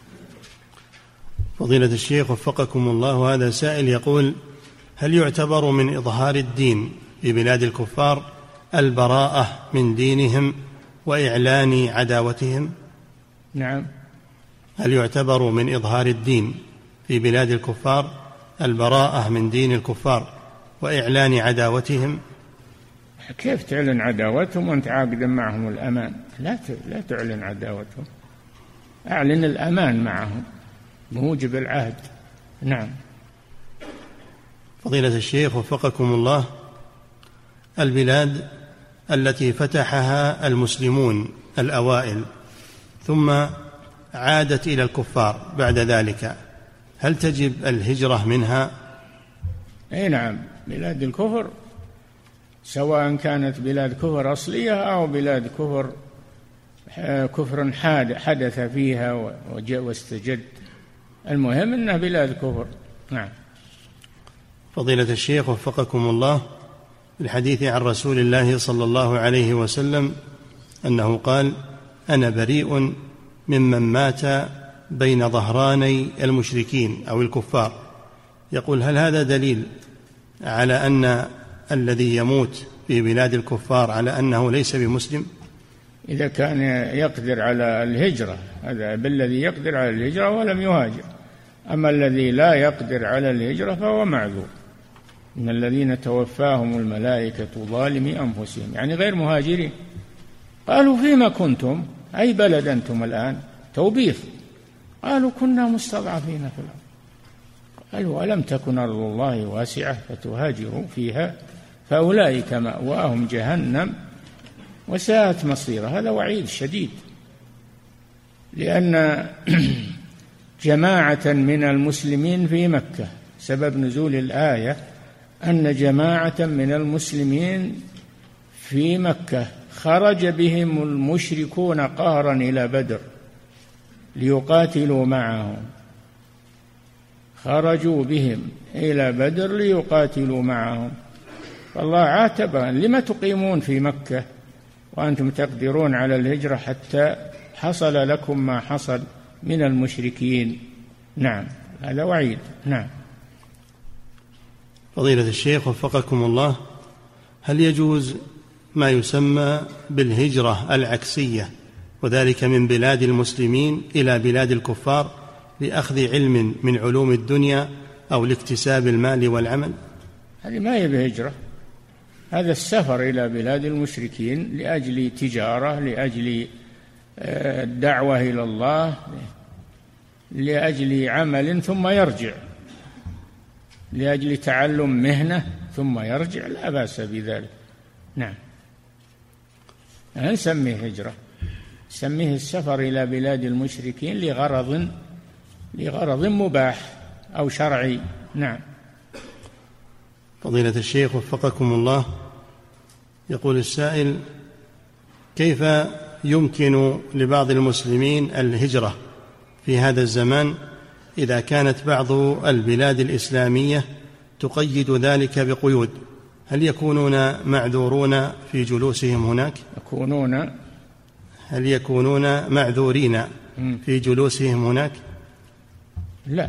B: فضيلة الشيخ وفقكم الله، هذا سائل يقول: هل يعتبر من إظهار الدين في بلاد الكفار البراءة من دينهم وإعلان عداوتهم؟
C: نعم.
B: هل يعتبر من إظهار الدين في بلاد الكفار البراءة من دين الكفار وإعلان عداوتهم؟
C: كيف تعلن عداوتهم وأنت عاقد معهم الأمان؟ لا لا تعلن عداوتهم، أعلن الأمان معهم موجب العهد. نعم.
B: فضيلة الشيخ وفقكم الله، البلاد التي فتحها المسلمون الأوائل ثم عادت إلى الكفار بعد ذلك، هل تجب الهجرة منها؟
C: أي نعم، بلاد الكفر سواء كانت بلاد كفر أصلية أو بلاد كفر كفر حدث فيها واستجد، المهم أنها بلاد كفر. نعم.
B: فضيلة الشيخ وفقكم الله، الحديث عن رسول الله صلى الله عليه وسلم أنه قال: أنا بريء ممن مات بين ظهراني المشركين أو الكفار. يقول: هل هذا دليل على أن الذي يموت في بلاد الكفار على أنه ليس بمسلم؟
C: إذا كان يقدر على الهجرة، هذا بالذي يقدر على الهجرة ولم يهاجر. أما الذي لا يقدر على الهجرة فهو معذور. إن الذين توفاهم الملائكة ظالمي أنفسهم، يعني غير مهاجرين. قالوا: فيما كنتم؟ أي بلد أنتم الآن؟ توبيخ. قالوا: كنا مستضعفين في الأرض. قالوا: ألم تكن أرض الله واسعة فتهاجروا فيها فأولئك مأواهم جهنم وساءت مصيرا. هذا وعيد شديد، لأن جماعة من المسلمين في مكة، سبب نزول الآية أن جماعة من المسلمين في مكة خرج بهم المشركون قهرا إلى بدر ليقاتلوا معهم، خرجوا بهم إلى بدر ليقاتلوا معهم، فالله عاتب: لما تقيمون في مكة وأنتم تقدرون على الهجرة حتى حصل لكم ما حصل من المشركين. نعم، هذا وعيد. نعم.
B: فضيلة الشيخ وفقكم الله، هل يجوز ما يسمى بالهجرة العكسية، وذلك من بلاد المسلمين إلى بلاد الكفار لأخذ علم من علوم الدنيا أو لاكتساب المال والعمل؟
C: هذه ما هي بهجرة، هذا السفر إلى بلاد المشركين لأجل تجارة، لأجل الدعوة إلى الله، لأجل عمل ثم يرجع، لأجل تعلم مهنة ثم يرجع، لا بأس بذلك. نعم. نسميه هجرة، نسميه السفر إلى بلاد المشركين لغرض لغرض مباح أو شرعي. نعم.
B: فضيلة الشيخ وفقكم الله، يقول السائل: كيف يمكن لبعض المسلمين الهجرة في هذا الزمان إذا كانت بعض البلاد الإسلامية تقيد ذلك بقيود؟ هل يكونون معذورون في جلوسهم هناك؟
C: يكونون
B: هل يكونون معذورين في جلوسهم هناك؟
C: لا،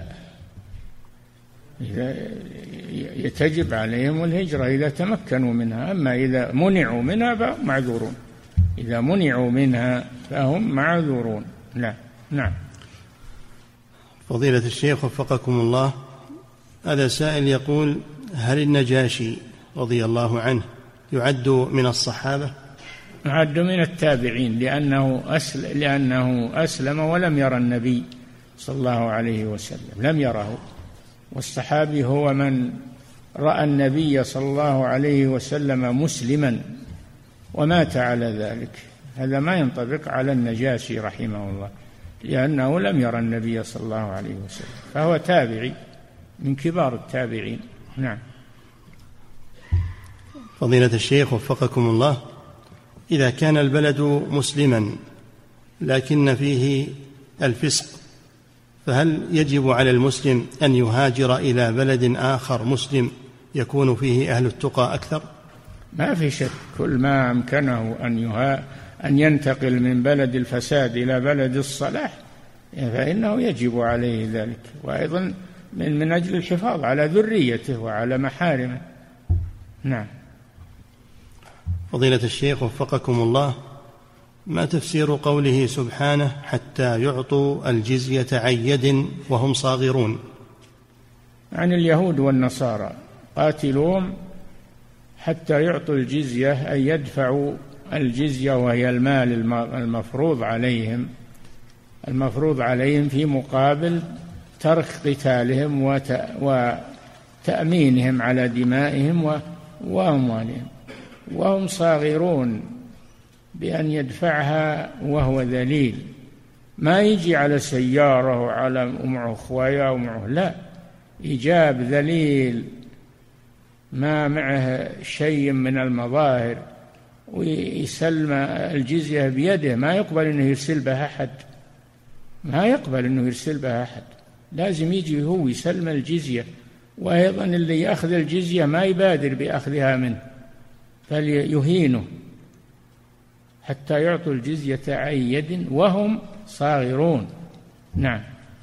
C: يتجب عليهم الهجرة إذا تمكنوا منها، أما إذا منعوا منها فهم معذورون، إذا منعوا منها فهم معذورون. لا. نعم.
B: فضيلة الشيخ وفقكم الله، هذا سائل يقول: هل النجاشي رضي الله عنه يعد من الصحابة؟
C: يعد من التابعين، لأنه أسلم, لأنه أسلم ولم يرى النبي صلى الله عليه وسلم، لم يره. والصحابي هو من رأى النبي صلى الله عليه وسلم مسلما ومات على ذلك. هذا ما ينطبق على النجاشي رحمه الله، لأنه لم يرى النبي صلى الله عليه وسلم، فهو تابعي من كبار التابعين. نعم.
B: فضيلة الشيخ وفقكم الله، إذا كان البلد مسلما لكن فيه الفسق، فهل يجب على المسلم أن يهاجر إلى بلد آخر مسلم يكون فيه أهل التقى أكثر؟
C: ما في شك، كل ما أمكنه أن يها أن ينتقل من بلد الفساد إلى بلد الصلاح فإنه يجب عليه ذلك، وأيضا من, من أجل الحفاظ على ذريته وعلى محارمه. نعم.
B: فضيلة الشيخ وفقكم الله، ما تفسير قوله سبحانه: حتى يعطوا الجزية عن يد وهم صاغرون؟
C: عن اليهود والنصارى: قاتلوهم حتى يعطوا الجزية، أي يدفعوا الجزية وهي المال المفروض عليهم المفروض عليهم في مقابل ترك قتالهم وتأمينهم على دمائهم وأموالهم، وهم صاغرون بأن يدفعها وهو ذليل. ما يجي على سيارة وعلى معه خويا ومعه، لا، إجاب ذليل ما معه شيء من المظاهر ويسلم الجزية بيده، ما يقبل أنه يرسل بها أحد، ما يقبل أنه يرسل بها أحد، لازم يجي هو يسلم الجزية. وأيضا اللي يأخذ الجزية ما يبادر بأخذها منه، فليهينه حتى يعطوا الجزية عن يد وهم صاغرون. نعم.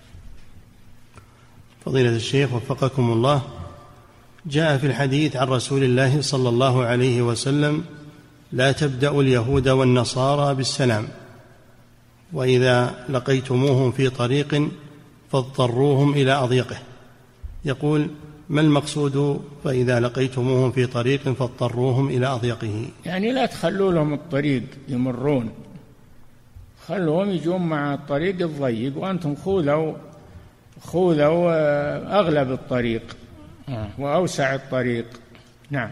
B: فضيلة الشيخ وفقكم الله، جاء في الحديث عن رسول الله صلى الله عليه وسلم: لا تبدأوا اليهود والنصارى بالسلام، وإذا لقيتموهم في طريق فاضطروهم إلى أضيقه. يقول: ما المقصود فإذا لقيتموهم في طريق فاضطروهم إلى أضيقه؟
C: يعني لا تخلوا لهم الطريق يمرون، خلوهم يجون مع الطريق الضيق، وأنتم خذوا خذوا أغلب الطريق وأوسع الطريق. نعم.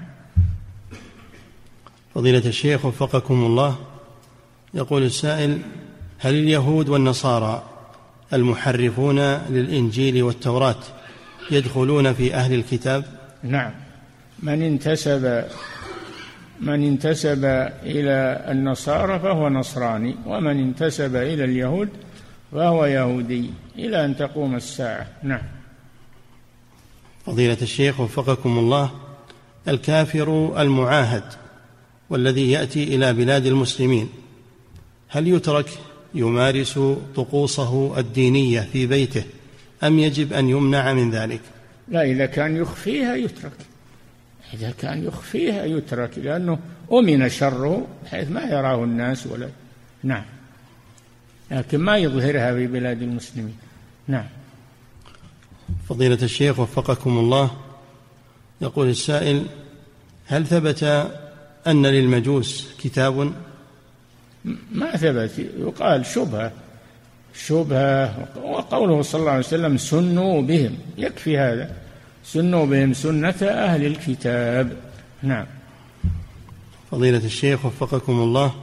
B: فضيلة الشيخ وفقكم الله، يقول السائل: هل اليهود والنصارى المحرفون للإنجيل والتوراة يدخلون في أهل الكتاب؟
C: نعم. من انتسب من انتسب إلى النصارى فهو نصراني، ومن انتسب إلى اليهود فهو يهودي إلى أن تقوم الساعة. نعم.
B: فضيلة الشيخ وفقكم الله، الكافر المعاهد والذي يأتي إلى بلاد المسلمين، هل يترك يمارس طقوسه الدينية في بيته أم يجب أن يمنع من ذلك؟
C: لا، إذا كان يخفيها يترك، إذا كان يخفيها يترك، لأنه أمن شره بحيث ما يراه الناس ولا. نعم. لكن ما يظهرها في بلاد المسلمين. نعم.
B: فضيلة الشيخ وفقكم الله، يقول السائل: هل ثبت أن للمجوس كتاب؟
C: ما ثبت، يقال شبهة شبهة وقوله صلى الله عليه وسلم: سنوا بهم، يكفي هذا، سنوا بهم سنة أهل الكتاب. نعم.
B: فضيلة الشيخ وفقكم الله،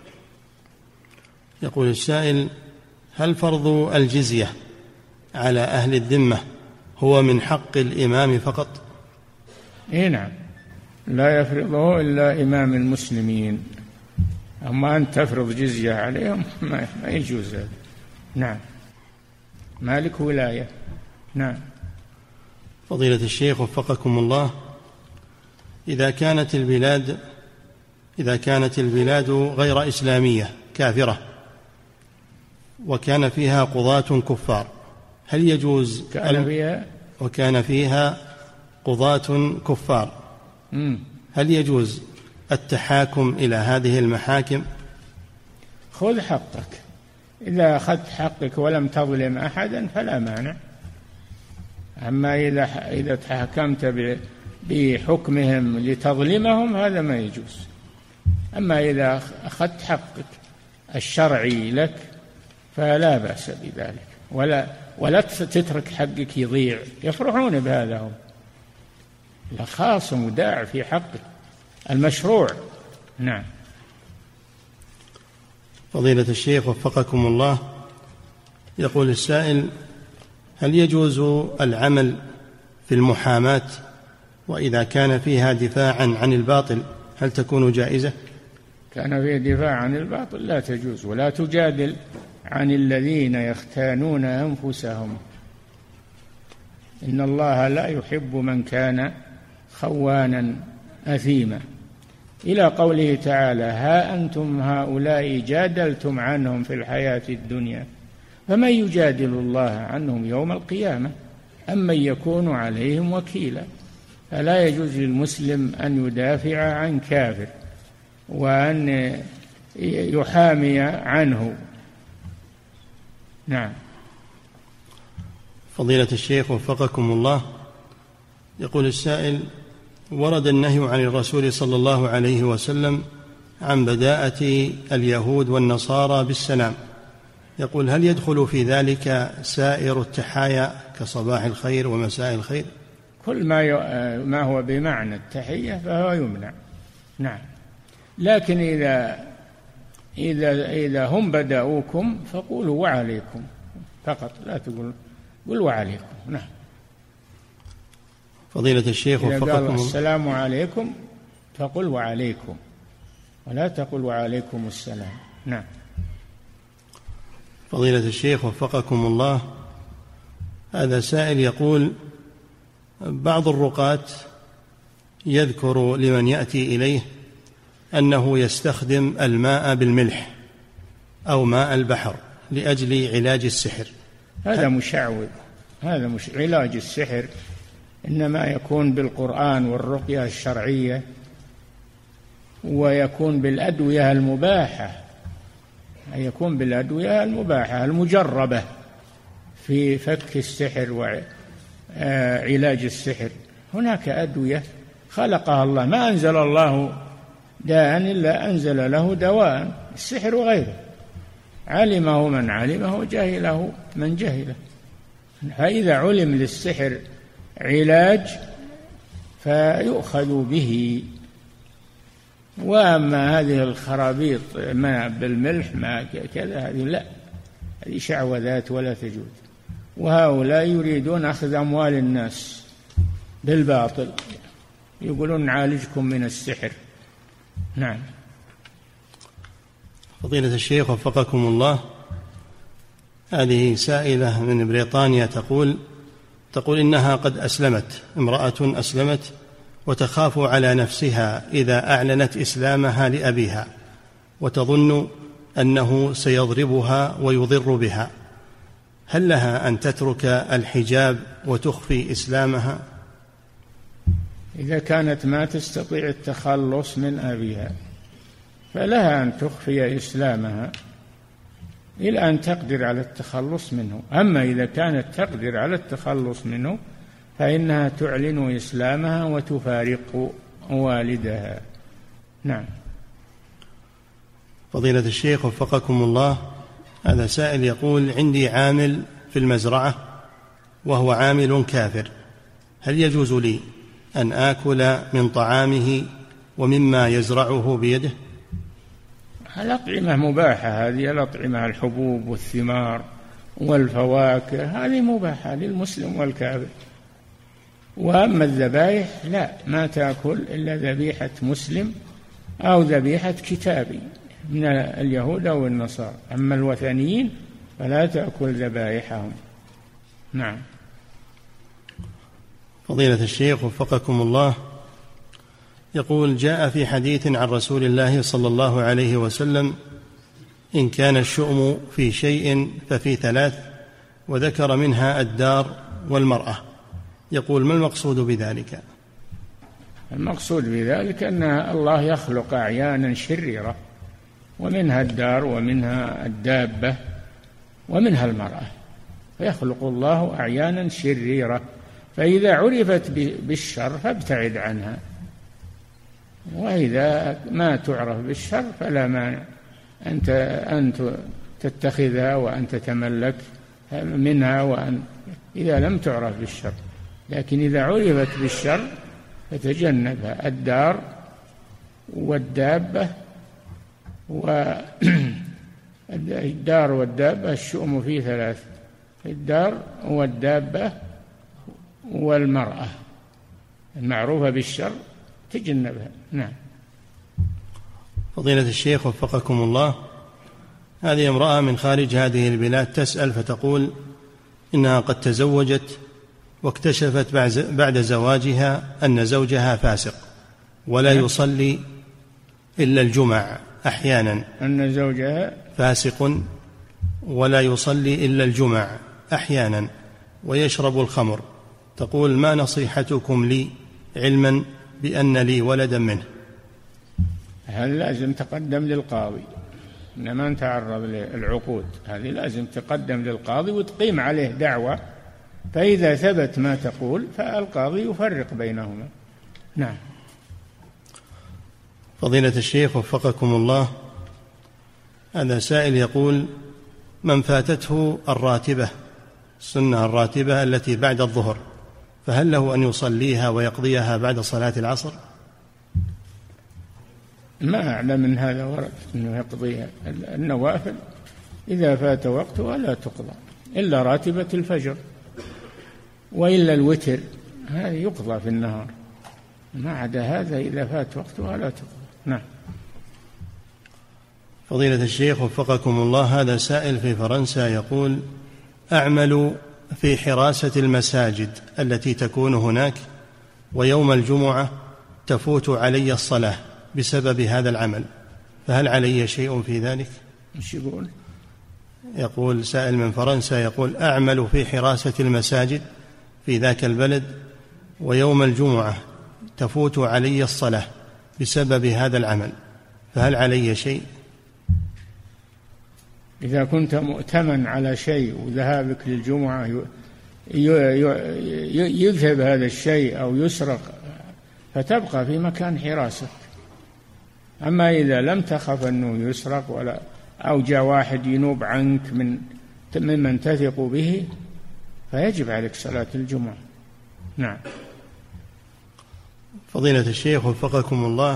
B: يقول السائل: هل فرض الجزية على أهل الذمة هو من حق الإمام فقط؟
C: إيه نعم، لا يفرضه إلا إمام المسلمين، أما أن تفرض جزية عليهم ما يجوز هذا. نعم. مالك ولاية. نعم.
B: فضيلة الشيخ وفقكم الله، إذا كانت البلاد إذا كانت البلاد غير إسلامية كافرة وكان فيها قضاة كفار، هل يجوز
C: كان فيها
B: وكان فيها قضاة كفار
C: مم.
B: هل يجوز التحاكم إلى هذه المحاكم؟
C: خذ حقك، إذا أخذت حقك ولم تظلم أحدا فلا مانع. أما إذا إذا تحكمت بحكمهم لتظلمهم هذا ما يجوز. أما إذا أخذت حقك الشرعي لك فلا بأس بذلك، ولا ولا تترك حقك يضيع، يفرحون بهذا هم، لا خاصم وداع في حقك المشروع. نعم.
B: فضيلة الشيخ وفقكم الله، يقول السائل: هل يجوز العمل في المحاماة وإذا كان فيها دفاعا عن الباطل هل تكون جائزة؟
C: كان فيه دفاع عن الباطل لا تجوز، ولا تجادل عن الذين يختانون أنفسهم، إن الله لا يحب من كان خوانا أثيما، إلى قوله تعالى: ها أنتم هؤلاء جادلتم عنهم في الحياة الدنيا فمن يجادل الله عنهم يوم القيامة أم من يكون عليهم وكيلا. فلا يجوز للمسلم أن يدافع عن كافر وأن يحامي عنه. نعم.
B: فضيلة الشيخ وفقكم الله، يقول السائل: ورد النهي عن الرسول صلى الله عليه وسلم عن بداءة اليهود والنصارى بالسلام. يقول: هل يدخل في ذلك سائر التحايا كصباح الخير ومساء الخير؟
C: كل ما ما هو بمعنى التحية فهو يمنع. نعم، لكن إذا إذا إذا هم بدأوكم فقولوا وعليكم فقط، لا تقول قل وعليكم. نعم.
B: فضيلة الشيخ
C: إذا
B: وفقكم
C: قال السلام عليكم فقل وعليكم، ولا تقل وعليكم السلام. نعم.
B: فضيلة الشيخ وفقكم الله، هذا سائل يقول: بعض الرقاة يذكر لمن يأتي إليه أنه يستخدم الماء بالملح أو ماء البحر لأجل علاج السحر.
C: هذا مشعوذ، هذا مش علاج السحر، إنما يكون بالقرآن والرقية الشرعية، ويكون بالأدوية المباحة، يكون بالأدوية المباحة المجربة في فك السحر وعلاج السحر. هناك أدوية خلقها الله، ما أنزل الله داء إلا أنزل له دواء، السحر وغيره، علمه من علمه جهله من جهله. فإذا علم للسحر علاج فيؤخذ به. وأما هذه الخرابيط ما بالملح ما كذا، هذه لا، هذه شعوذات ولا تجوز. وهؤلاء يريدون أخذ أموال الناس بالباطل، يقولون نعالجكم من السحر. نعم.
B: فضيلة الشيخ وفقكم الله، هذه سائلة من بريطانيا تقول تقول إنها قد أسلمت، امرأة أسلمت وتخاف على نفسها إذا أعلنت إسلامها لأبيها، وتظن أنه سيضربها ويضر بها، هل لها أن تترك الحجاب وتخفي إسلامها؟
C: إذا كانت ما تستطيع التخلص من أبيها فلها أن تخفي إسلامها إلى أن تقدر على التخلص منه. أما إذا كانت تقدر على التخلص منه فإنها تعلن إسلامها وتفارق والدها. نعم.
B: فضيلة الشيخ وفقكم الله، هذا سائل يقول: عندي عامل في المزرعة وهو عامل كافر، هل يجوز لي أن آكل من طعامه ومما يزرعه بيده؟
C: الأطعمة مباحة، هذه الأطعمة الحبوب والثمار والفواكه هذه مباحة للمسلم والكافر. وأما الذبائح لا، ما تأكل إلا ذبيحة مسلم أو ذبيحة كتابي من اليهود أو النصارى. أما الوثنيين فلا تأكل ذبائحهم. نعم.
B: فضيلة الشيخ وفقكم الله، يقول: جاء في حديث عن رسول الله صلى الله عليه وسلم: إن كان الشؤم في شيء ففي ثلاث، وذكر منها الدار والمرأة. يقول: ما المقصود بذلك؟
C: المقصود بذلك أن الله يخلق أعيانا شريرة، ومنها الدار ومنها الدابة ومنها المرأة، فيخلق الله أعيانا شريرة، فإذا عرفت بالشر فابتعد عنها، وإذا ما تعرف بالشر فلا مانع أنت أن تتخذها وأن تتملك منها، وأن إذا لم تعرف بالشر. لكن إذا عرفت بالشر فتجنبها. الدار والدابة، والدار والدابة الشؤم فيه ثلاث: الدار والدابة والمرأة المعروفة بالشر تجنبها. نعم.
B: فضيلة الشيخ وفقكم الله، هذه امرأة من خارج هذه البلاد تسأل فتقول إنها قد تزوجت واكتشفت بعد زواجها أن زوجها فاسق ولا يصلي إلا الجمعة أحيانا،
C: أن زوجها
B: فاسق ولا يصلي إلا الجمعة أحيانا ويشرب الخمر. تقول: ما نصيحتكم لي علما بأن لي ولدا منه؟
C: هل لازم تقدم للقاضي، إنما أن تعرض للعقود، هذه لازم تقدم للقاضي وتقيم عليه دعوة فإذا ثبت ما تقول فالقاضي يفرق بينهما. نعم.
B: فضيلة الشيخ وفقكم الله، هذا سائل يقول: من فاتته الراتبة، السنة الراتبة التي بعد الظهر، فهل له أن يصليها ويقضيها بعد صلاة العصر؟
C: ما أعلم من هذا ورد أنه يقضيها. النوافل إذا فات وقتها لا تقضى إلا راتبة الفجر، وإلا الوتر هذا يقضى في النهار، ما عدا هذا إذا فات وقتها لا تقضى. نعم.
B: فضيلة الشيخ وفقكم الله، هذا سائل في فرنسا يقول: أعمل في حراسة المساجد التي تكون هناك، ويوم الجمعة تفوت علي الصلاة بسبب هذا العمل، فهل علي شيء في ذلك؟
C: مش يقول؟
B: يقول سائل من فرنسا يقول: أعمل في حراسة المساجد في ذاك البلد، ويوم الجمعة تفوت علي الصلاة بسبب هذا العمل، فهل علي شيء؟
C: إذا كنت مؤتمن على شيء وذهابك للجمعة يذهب هذا الشيء أو يسرق فتبقى في مكان حراسة. أما إذا لم تخف أنه يسرق ولا أو جاء واحد ينوب عنك من ممن تثق به فيجب عليك صلاة الجمعة. نعم.
B: فضيلة الشيخ وفقكم الله،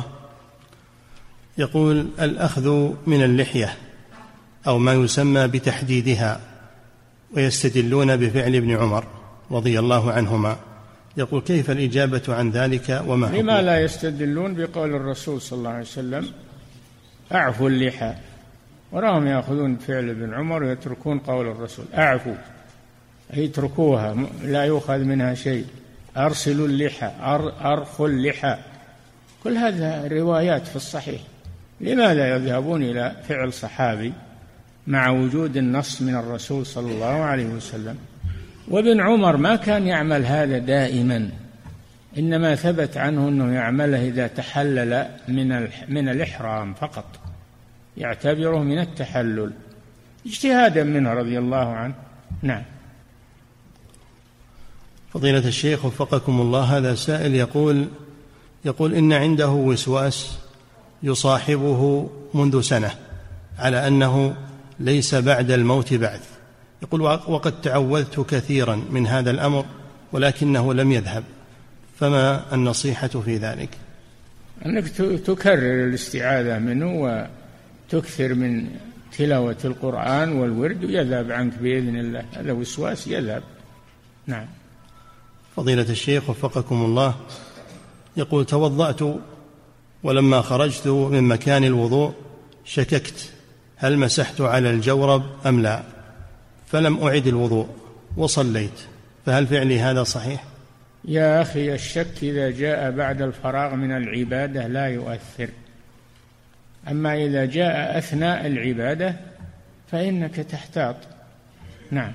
B: يقول: الأخذ من اللحية أو ما يسمى بتحديدها، ويستدلون بفعل ابن عمر رضي الله عنهما، يقول: كيف الإجابة عن ذلك وما حكمه؟
C: لما لا يستدلون بقول الرسول صلى الله عليه وسلم: أعفوا اللحى، وراهم يأخذون بفعل ابن عمر ويتركون قول الرسول. أعفوا أي اتركوها، لا يؤخذ منها شيء. أرسلوا اللحى، أرخوا اللحى، كل هذا روايات في الصحيح. لماذا يذهبون إلى فعل صحابي مع وجود النص من الرسول صلى الله عليه وسلم؟ وابن عمر ما كان يعمل هذا دائما، إنما ثبت عنه أنه يعمله إذا تحلل من من الإحرام فقط، يعتبره من التحلل اجتهادا منه رضي الله عنه. نعم.
B: فضيلة الشيخ وفقكم الله، هذا سائل يقول يقول إن عنده وسواس يصاحبه منذ سنة على أنه ليس بعد الموت بعث. يقول: وقد تعوذت كثيرا من هذا الأمر ولكنه لم يذهب، فما النصيحة في ذلك؟
C: أنك تكرر الاستعاذة منه وتكثر من تلاوة القرآن والورد ويذهب عنك بإذن الله، هذا وسواس يذهب. نعم.
B: فضيلة الشيخ وفقكم الله، يقول: توضأت ولما خرجت من مكان الوضوء شككت هل مسحت على الجورب أم لا، فلم أعد الوضوء وصليت، فهل فعلي هذا صحيح؟
C: يا أخي، الشك إذا جاء بعد الفراغ من العبادة لا يؤثر، أما إذا جاء أثناء العبادة فإنك تحتاط. نعم.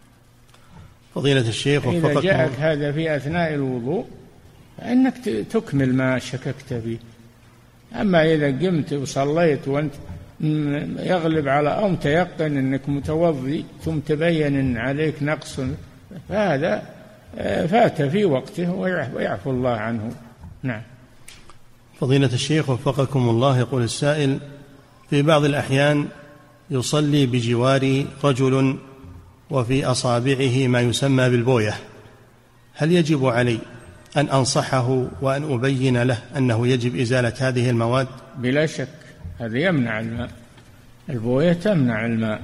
B: فضيلة الشيخ وفقكم،
C: إذا جاءك هذا في أثناء الوضوء فإنك تكمل ما شككت فيه. أما إذا قمت وصليت وأنت يغلب على أو متيقن أنك متوضي ثم تبين أن عليك نقص، فهذا فات في وقته ويعفو الله عنه. نعم.
B: فضيلة الشيخ وفقكم الله، يقول السائل: في بعض الأحيان يصلي بجواري رجل وفي أصابعه ما يسمى بالبوية، هل يجب علي أن أنصحه وأن أبين له أنه يجب إزالة هذه المواد؟
C: بلا شك، هذا يمنع الماء، البوية تمنع الماء،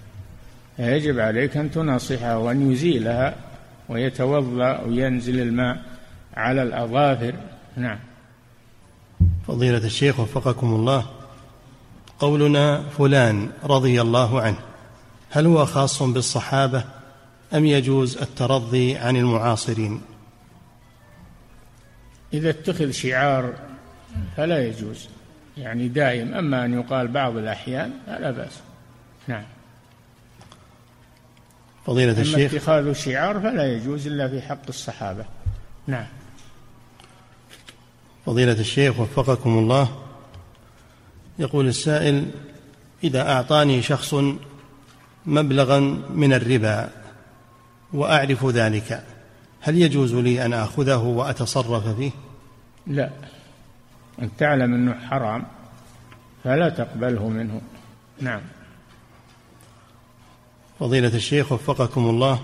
C: يجب عليك أن تنصحه وأن يزيلها ويتوضأ وينزل الماء على الأظافر. نعم.
B: فضيلة الشيخ وفقكم الله، قولنا فلان رضي الله عنه هل هو خاص بالصحابة أم يجوز الترضي عن المعاصرين؟
C: إذا اتخذ شعار فلا يجوز، يعني دائم، أما أن يقال بعض الأحيان فلا بأس. نعم.
B: فضيلة الشيخ،
C: أما اتخاذ شعار فلا يجوز إلا في حق الصحابة. نعم.
B: فضيلة الشيخ وفقكم الله، يقول السائل: إذا أعطاني شخص مبلغا من الربا وأعرف ذلك، هل يجوز لي أن أخذه وأتصرف فيه؟
C: لا، أن تعلم أنه حرام فلا تقبله منه. نعم.
B: فضيلة الشيخ وفقكم الله،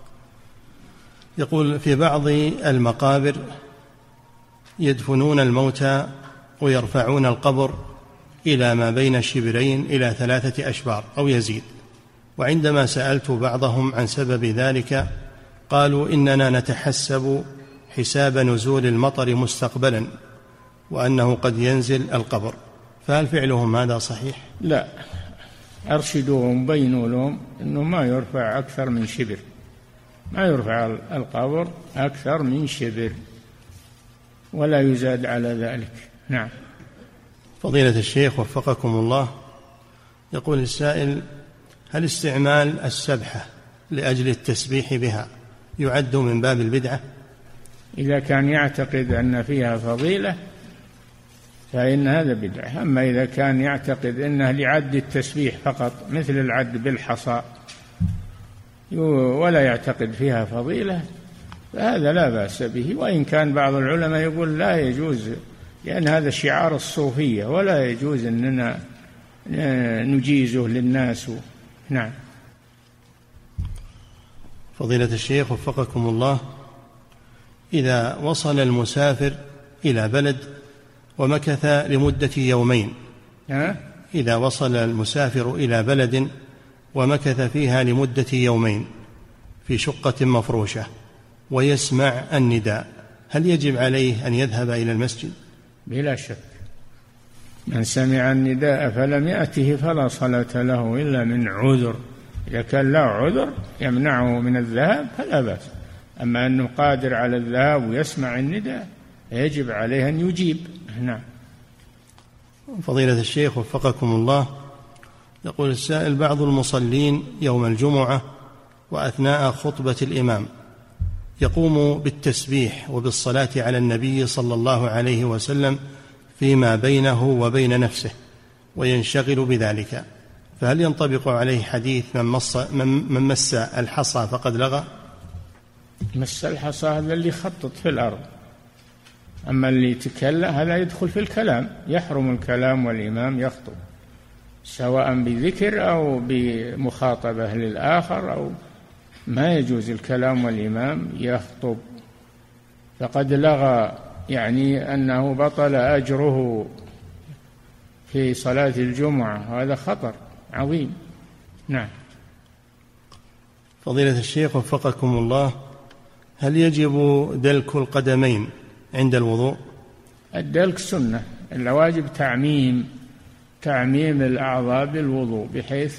B: يقول في بعض المقابر يدفنون الموتى ويرفعون القبر إلى ما بين شبرين إلى ثلاثة أشبار أو يزيد، وعندما سألت بعضهم عن سبب ذلك قالوا إننا نتحسب حساب نزول المطر مستقبلا وأنه قد ينزل القبر، فهل فعلهم هذا صحيح؟
C: لا، أرشدوهم، بينوا لهم أنه ما يرفع أكثر من شبر، ما يرفع القبر أكثر من شبر ولا يزاد على ذلك. نعم.
B: فضيلة الشيخ وفقكم الله، يقول السائل: هل استعمال السبحة لأجل التسبيح بها يعد من باب البدعة؟
C: إذا كان يعتقد أن فيها فضيلة فإن هذا بدعة، أما إذا كان يعتقد أنه لعد التسبيح فقط مثل العد بالحصى ولا يعتقد فيها فضيلة فهذا لا بأس به، وإن كان بعض العلماء يقول لا يجوز لأن هذا شعار الصوفية ولا يجوز أننا نجيزه للناس. نعم.
B: فضيلة الشيخ وفقكم الله، إذا وصل المسافر إلى بلد ومكث لمدة يومين
C: ها؟
B: إذا وصل المسافر إلى بلد ومكث فيها لمدة يومين في شقة مفروشة ويسمع النداء، هل يجب عليه أن يذهب إلى المسجد؟
C: بلا شك، من سمع النداء فلم يأته فلا صلاة له إلا من عذر. إذا كان له عذر يمنعه من الذهاب فلا بأس، أما أنه قادر على الذهاب ويسمع النداء يجب عليه أن يجيب. نعم.
B: فضيلة الشيخ وفقكم الله، يقول السائل: بعض المصلين يوم الجمعة وأثناء خطبة الإمام يقوم بالتسبيح وبالصلاة على النبي صلى الله عليه وسلم فيما بينه وبين نفسه وينشغل بذلك، فهل ينطبق عليه حديث من مس, من مس الحصى فقد لغى؟
C: مس الحصى هذا اللي خطط في الأرض، أما اللي يتكلم هذا يدخل في الكلام، يحرم الكلام والإمام يخطب سواء بذكر أو بمخاطبة للآخر، أو ما يجوز الكلام والإمام يخطب، فقد لغى يعني أنه بطل أجره في صلاة الجمعة، هذا خطر عظيم. نعم.
B: فضيلة الشيخ وفقكم الله، هل يجب دلك القدمين عند الوضوء؟
C: الدلك سنة، الواجب تعميم تعميم الأعضاء بالوضوء بحيث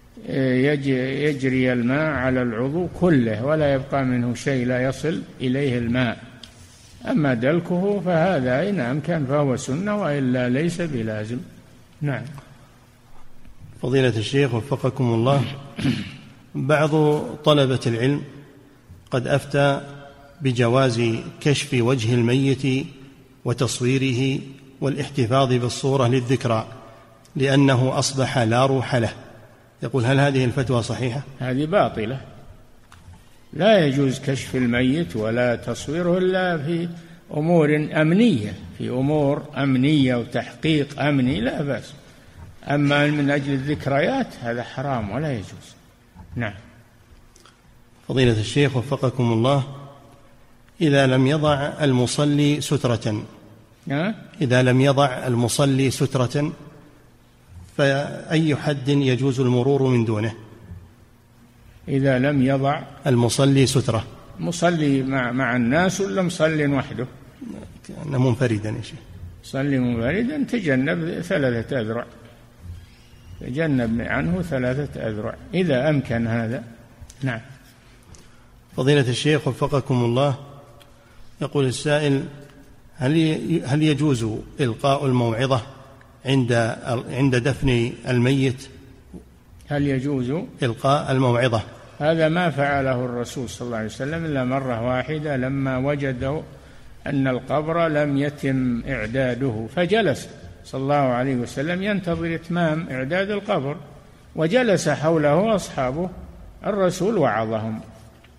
C: يجري الماء على العضو كله ولا يبقى منه شيء لا يصل إليه الماء، أما دلكه فهذا إن أمكن فهو سنة وإلا ليس بلازم. نعم.
B: فضيلة الشيخ وفقكم الله، بعض طلبة العلم قد أفتى بجواز كشف وجه الميت وتصويره والاحتفاظ بالصورة للذكرى لأنه أصبح لا روح له، يقول هل هذه الفتوى صحيحة؟
C: هذه باطلة، لا يجوز كشف الميت ولا تصويره إلا في أمور أمنية، في أمور أمنية وتحقيق أمني لا بأس، أما من أجل الذكريات هذا حرام ولا يجوز. نعم.
B: فضيلة الشيخ وفقكم الله، إذا لم يضع المصلي سترة
C: أه؟
B: إذا لم يضع المصلي سترة فأي حد يجوز المرور من دونه؟
C: إذا لم يضع
B: المصلي سترة،
C: مصلي مع, مع الناس ولا مصلي وحده؟
B: كأنه منفردا يا شيخ.
C: صلي منفردا تجنب ثلاثة أذرع، تجنب عنه ثلاثة أذرع إذا أمكن هذا. نعم.
B: فضيلة الشيخ وفقكم الله، يقول السائل: هل هل يجوز إلقاء الموعظة عند عند دفن الميت؟
C: هل يجوز
B: إلقاء الموعظة؟
C: هذا ما فعله الرسول صلى الله عليه وسلم إلا مرة واحدة لما وجدوا أن القبر لم يتم إعداده، فجلس صلى الله عليه وسلم ينتظر إتمام إعداد القبر، وجلس حوله أصحابه، الرسول وعظهم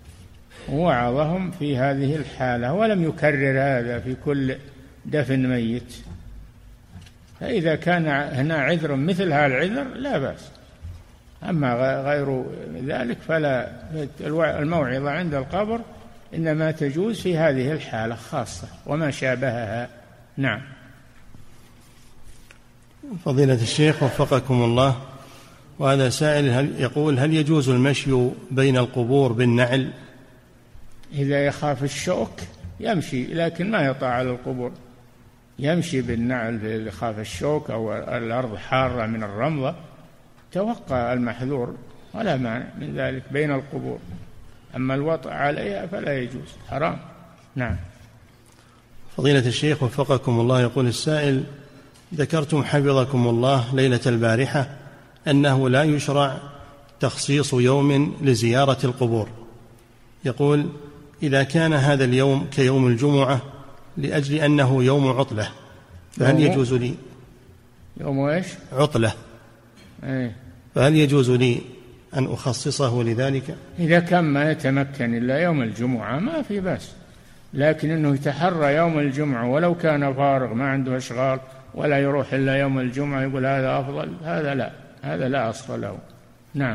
C: ووعظهم في هذه الحالة ولم يكرر هذا في كل دفن ميت. فإذا كان هنا عذر مثل هذا العذر لا بأس، أما غير ذلك فلا. الموعظة عند القبر إنما تجوز في هذه الحالة خاصة وما شابهها. نعم.
B: فضيلة الشيخ وفقكم الله، وهذا سائل هل يقول: هل يجوز المشي بين القبور بالنعل؟
C: إذا يخاف الشوك يمشي، لكن ما يطع على القبور، يمشي بالنعل إذا يخاف الشوك أو الأرض حارة من الرملة، توقع المحذور ولا مانع من ذلك بين القبور. أما الوطأ عليها فلا يجوز، حرام. نعم.
B: فضيلة الشيخ وفقكم الله، يقول السائل: ذكرتم حفظكم الله ليلة البارحة أنه لا يشرع تخصيص يوم لزيارة القبور. يقول: إذا كان هذا اليوم كيوم الجمعة لأجل أنه يوم عطلة فهل يجوز لي
C: يوم إيش؟
B: عطلة
C: أيه.
B: فهل يجوز لي أن أخصصه لذلك؟
C: إذا كان ما يتمكن إلا يوم الجمعة ما في بأس، لكن أنه يتحرى يوم الجمعة ولو كان فارغ ما عنده أشغال ولا يروح إلا يوم الجمعة يقول هذا أفضل، هذا لا، هذا لا أصل له. نعم.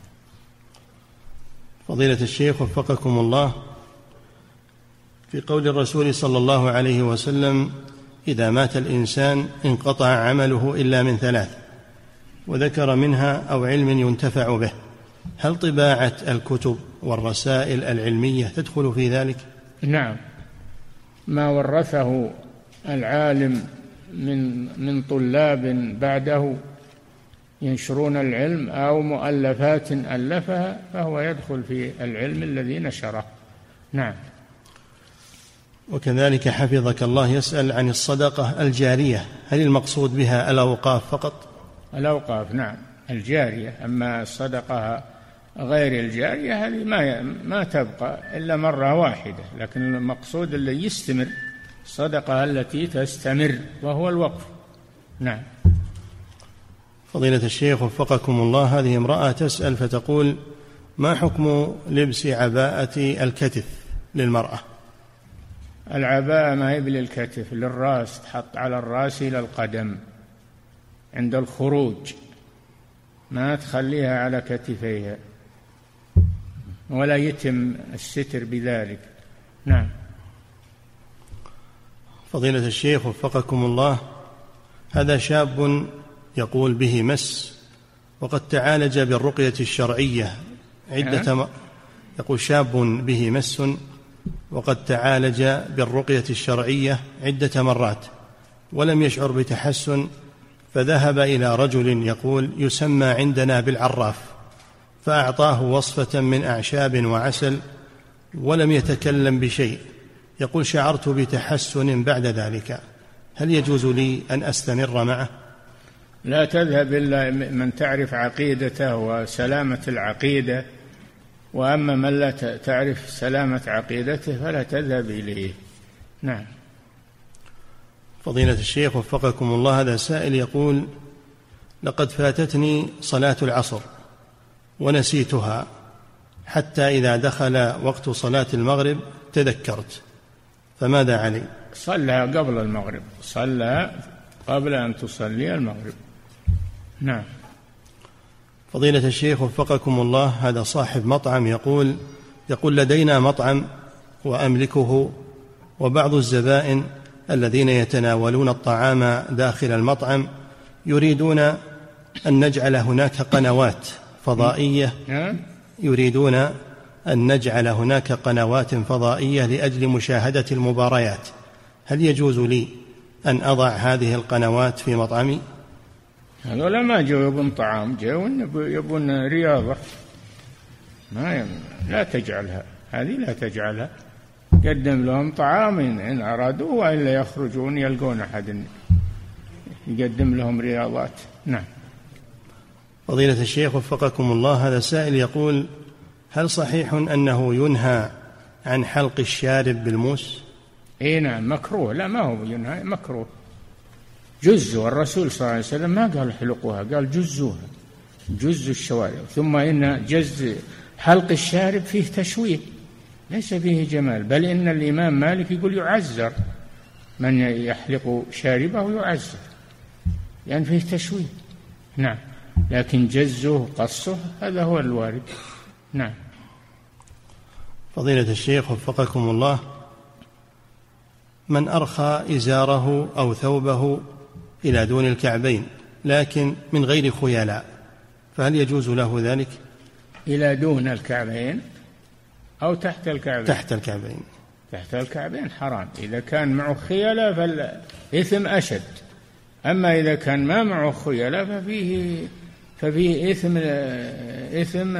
B: فضيلة الشيخ وفقكم الله، في قول الرسول صلى الله عليه وسلم: إذا مات الإنسان انقطع عمله إلا من ثلاث، وذكر منها أو علم ينتفع به، هل طباعة الكتب والرسائل العلمية تدخل في ذلك؟
C: نعم، ما ورثه العالم من من طلاب بعده ينشرون العلم أو مؤلفات ألفها فهو يدخل في العلم الذي نشره. نعم.
B: وكذلك حفظك الله يسأل عن الصدقة الجارية، هل المقصود بها الأوقاف فقط؟
C: الأوقاف نعم الجارية، أما الصدقة غير الجارية هذه ما ما تبقى إلا مرة واحدة، لكن المقصود الذي يستمر، الصدقة التي تستمر وهو الوقف. نعم.
B: فضيلة الشيخ وفقكم الله، هذه امرأة تسأل فتقول: ما حكم لبس عباءة الكتف للمرأة؟
C: العباءة ما هي للكتف، للرأس، تحط على الرأس إلى القدم عند الخروج، ما تخليها على كتفيها ولا يتم الستر بذلك. نعم.
B: فضيلة الشيخ وفقكم الله، هذا شاب يقول به مس وقد تعالج بالرقية الشرعية عدة م... يقول شاب به مس وقد تعالج بالرقية الشرعية عدة مرات ولم يشعر بتحسن، فذهب إلى رجل يقول يسمى عندنا بالعراف، فأعطاه وصفة من أعشاب وعسل ولم يتكلم بشيء. يقول شعرت بتحسن بعد ذلك، هل يجوز لي أن أستمر معه؟
C: لا تذهب إلا من تعرف عقيدته وسلامة العقيدة، وأما من لا تعرف سلامة عقيدته فلا تذهب إليه. نعم.
B: فضيلة الشيخ وفقكم الله، هذا سائل يقول: لقد فاتتني صلاة العصر ونسيتها حتى إذا دخل وقت صلاة المغرب تذكرت، فماذا علي؟
C: صلى قبل المغرب، صلى قبل أن تصلي المغرب. نعم.
B: فضيلة الشيخ وفقكم الله، هذا صاحب مطعم يقول يقول لدينا مطعم وأملكه، وبعض الزبائن الذين يتناولون الطعام داخل المطعم يريدون أن نجعل هناك قنوات فضائية يريدون أن نجعل هناك قنوات فضائية لأجل مشاهدة المباريات، هل يجوز لي أن أضع هذه القنوات في مطعمي؟
C: هذولا ما جاءوا يبون طعام، جاءوا يبون رياضة، ما يم... لا تجعلها، هذه لا تجعلها، قدم لهم طعام إن أرادوا، وإلا يخرجون يلقون أحد يقدم لهم رياضات. نعم.
B: فضيلة الشيخ وفقكم الله، هذا سائل يقول: هل صحيح أنه ينهى عن حلق الشارب بالموس؟
C: إيه نعم مكروه، لا ما هو ينهى، مكروه، جزوا. الرسول صلى الله عليه وسلم ما قال حلقوها، قال جزوها، جزوا الشوارب. ثم إن جز حلق الشارب فيه تشويه، ليس فيه جمال، بل إن الإمام مالك يقول يعزر من يحلق شاربه، يعزر لأن يعني فيه تشويه. نعم، لكن جزه قصه هذا هو الوارد. نعم.
B: فضيلة الشيخ وفقكم الله، من أرخى إزاره أو ثوبه إلى دون الكعبين لكن من غير خيلاء، فهل يجوز له ذلك؟
C: إلى دون الكعبين أو تحت الكعبين؟
B: تحت الكعبين.
C: تحت الكعبين حرام. إذا كان معه خيلاء فالإثم أشد، أما إذا كان ما معه خيلاء ففيه ففيه إثم إثم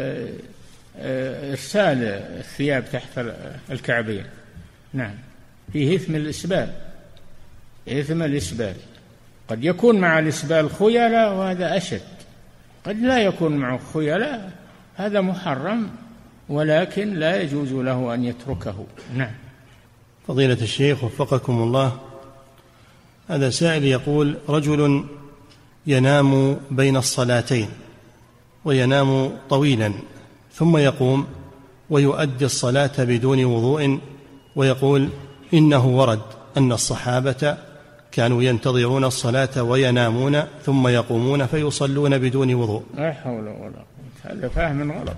C: إرسال الثياب تحت الكعبين. نعم، فيه إثم الإسبال، إثم الإسبال. قد يكون مع الإسبال خيلاء وهذا أشد، قد لا يكون معه خيلاء، هذا محرم ولكن لا يجوز له أن يتركه. نعم.
B: فضيلة الشيخ وفقكم الله، هذا سائل يقول: رجل ينام بين الصلاتين وينام طويلا ثم يقوم ويؤدي الصلاة بدون وضوء، ويقول إنه ورد أن الصحابة كانوا ينتظرون الصلاة وينامون ثم يقومون فيصلون بدون وضوء.
C: لا حول ولا قوة، هذا فهم غلط.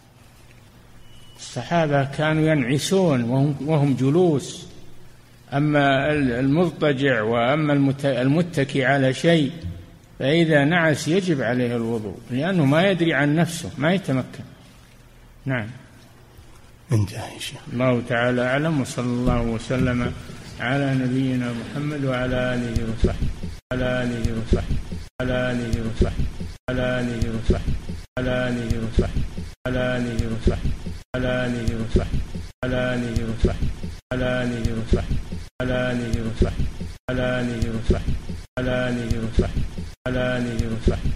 C: الصحابة كانوا ينعسون وهم جلوس، أما المضطجع وأما المتكي على شيء فإذا نعس يجب عليه الوضوء، لأنه ما يدري عن نفسه، ما يتمكن. نعم.
B: انتهى.
C: الله تعالى أعلم، وصلى الله وسلم على نبينا محمد وعلى آله وصحبه على آله وصحبه على آله وصحبه على آله وصحبه على آله وصحبه على آله وصحبه على آله وصحبه على آله وصحبه على آله وصحبه على آله وصحبه على آله وصحبه على آله وصحبه على آله وصحبه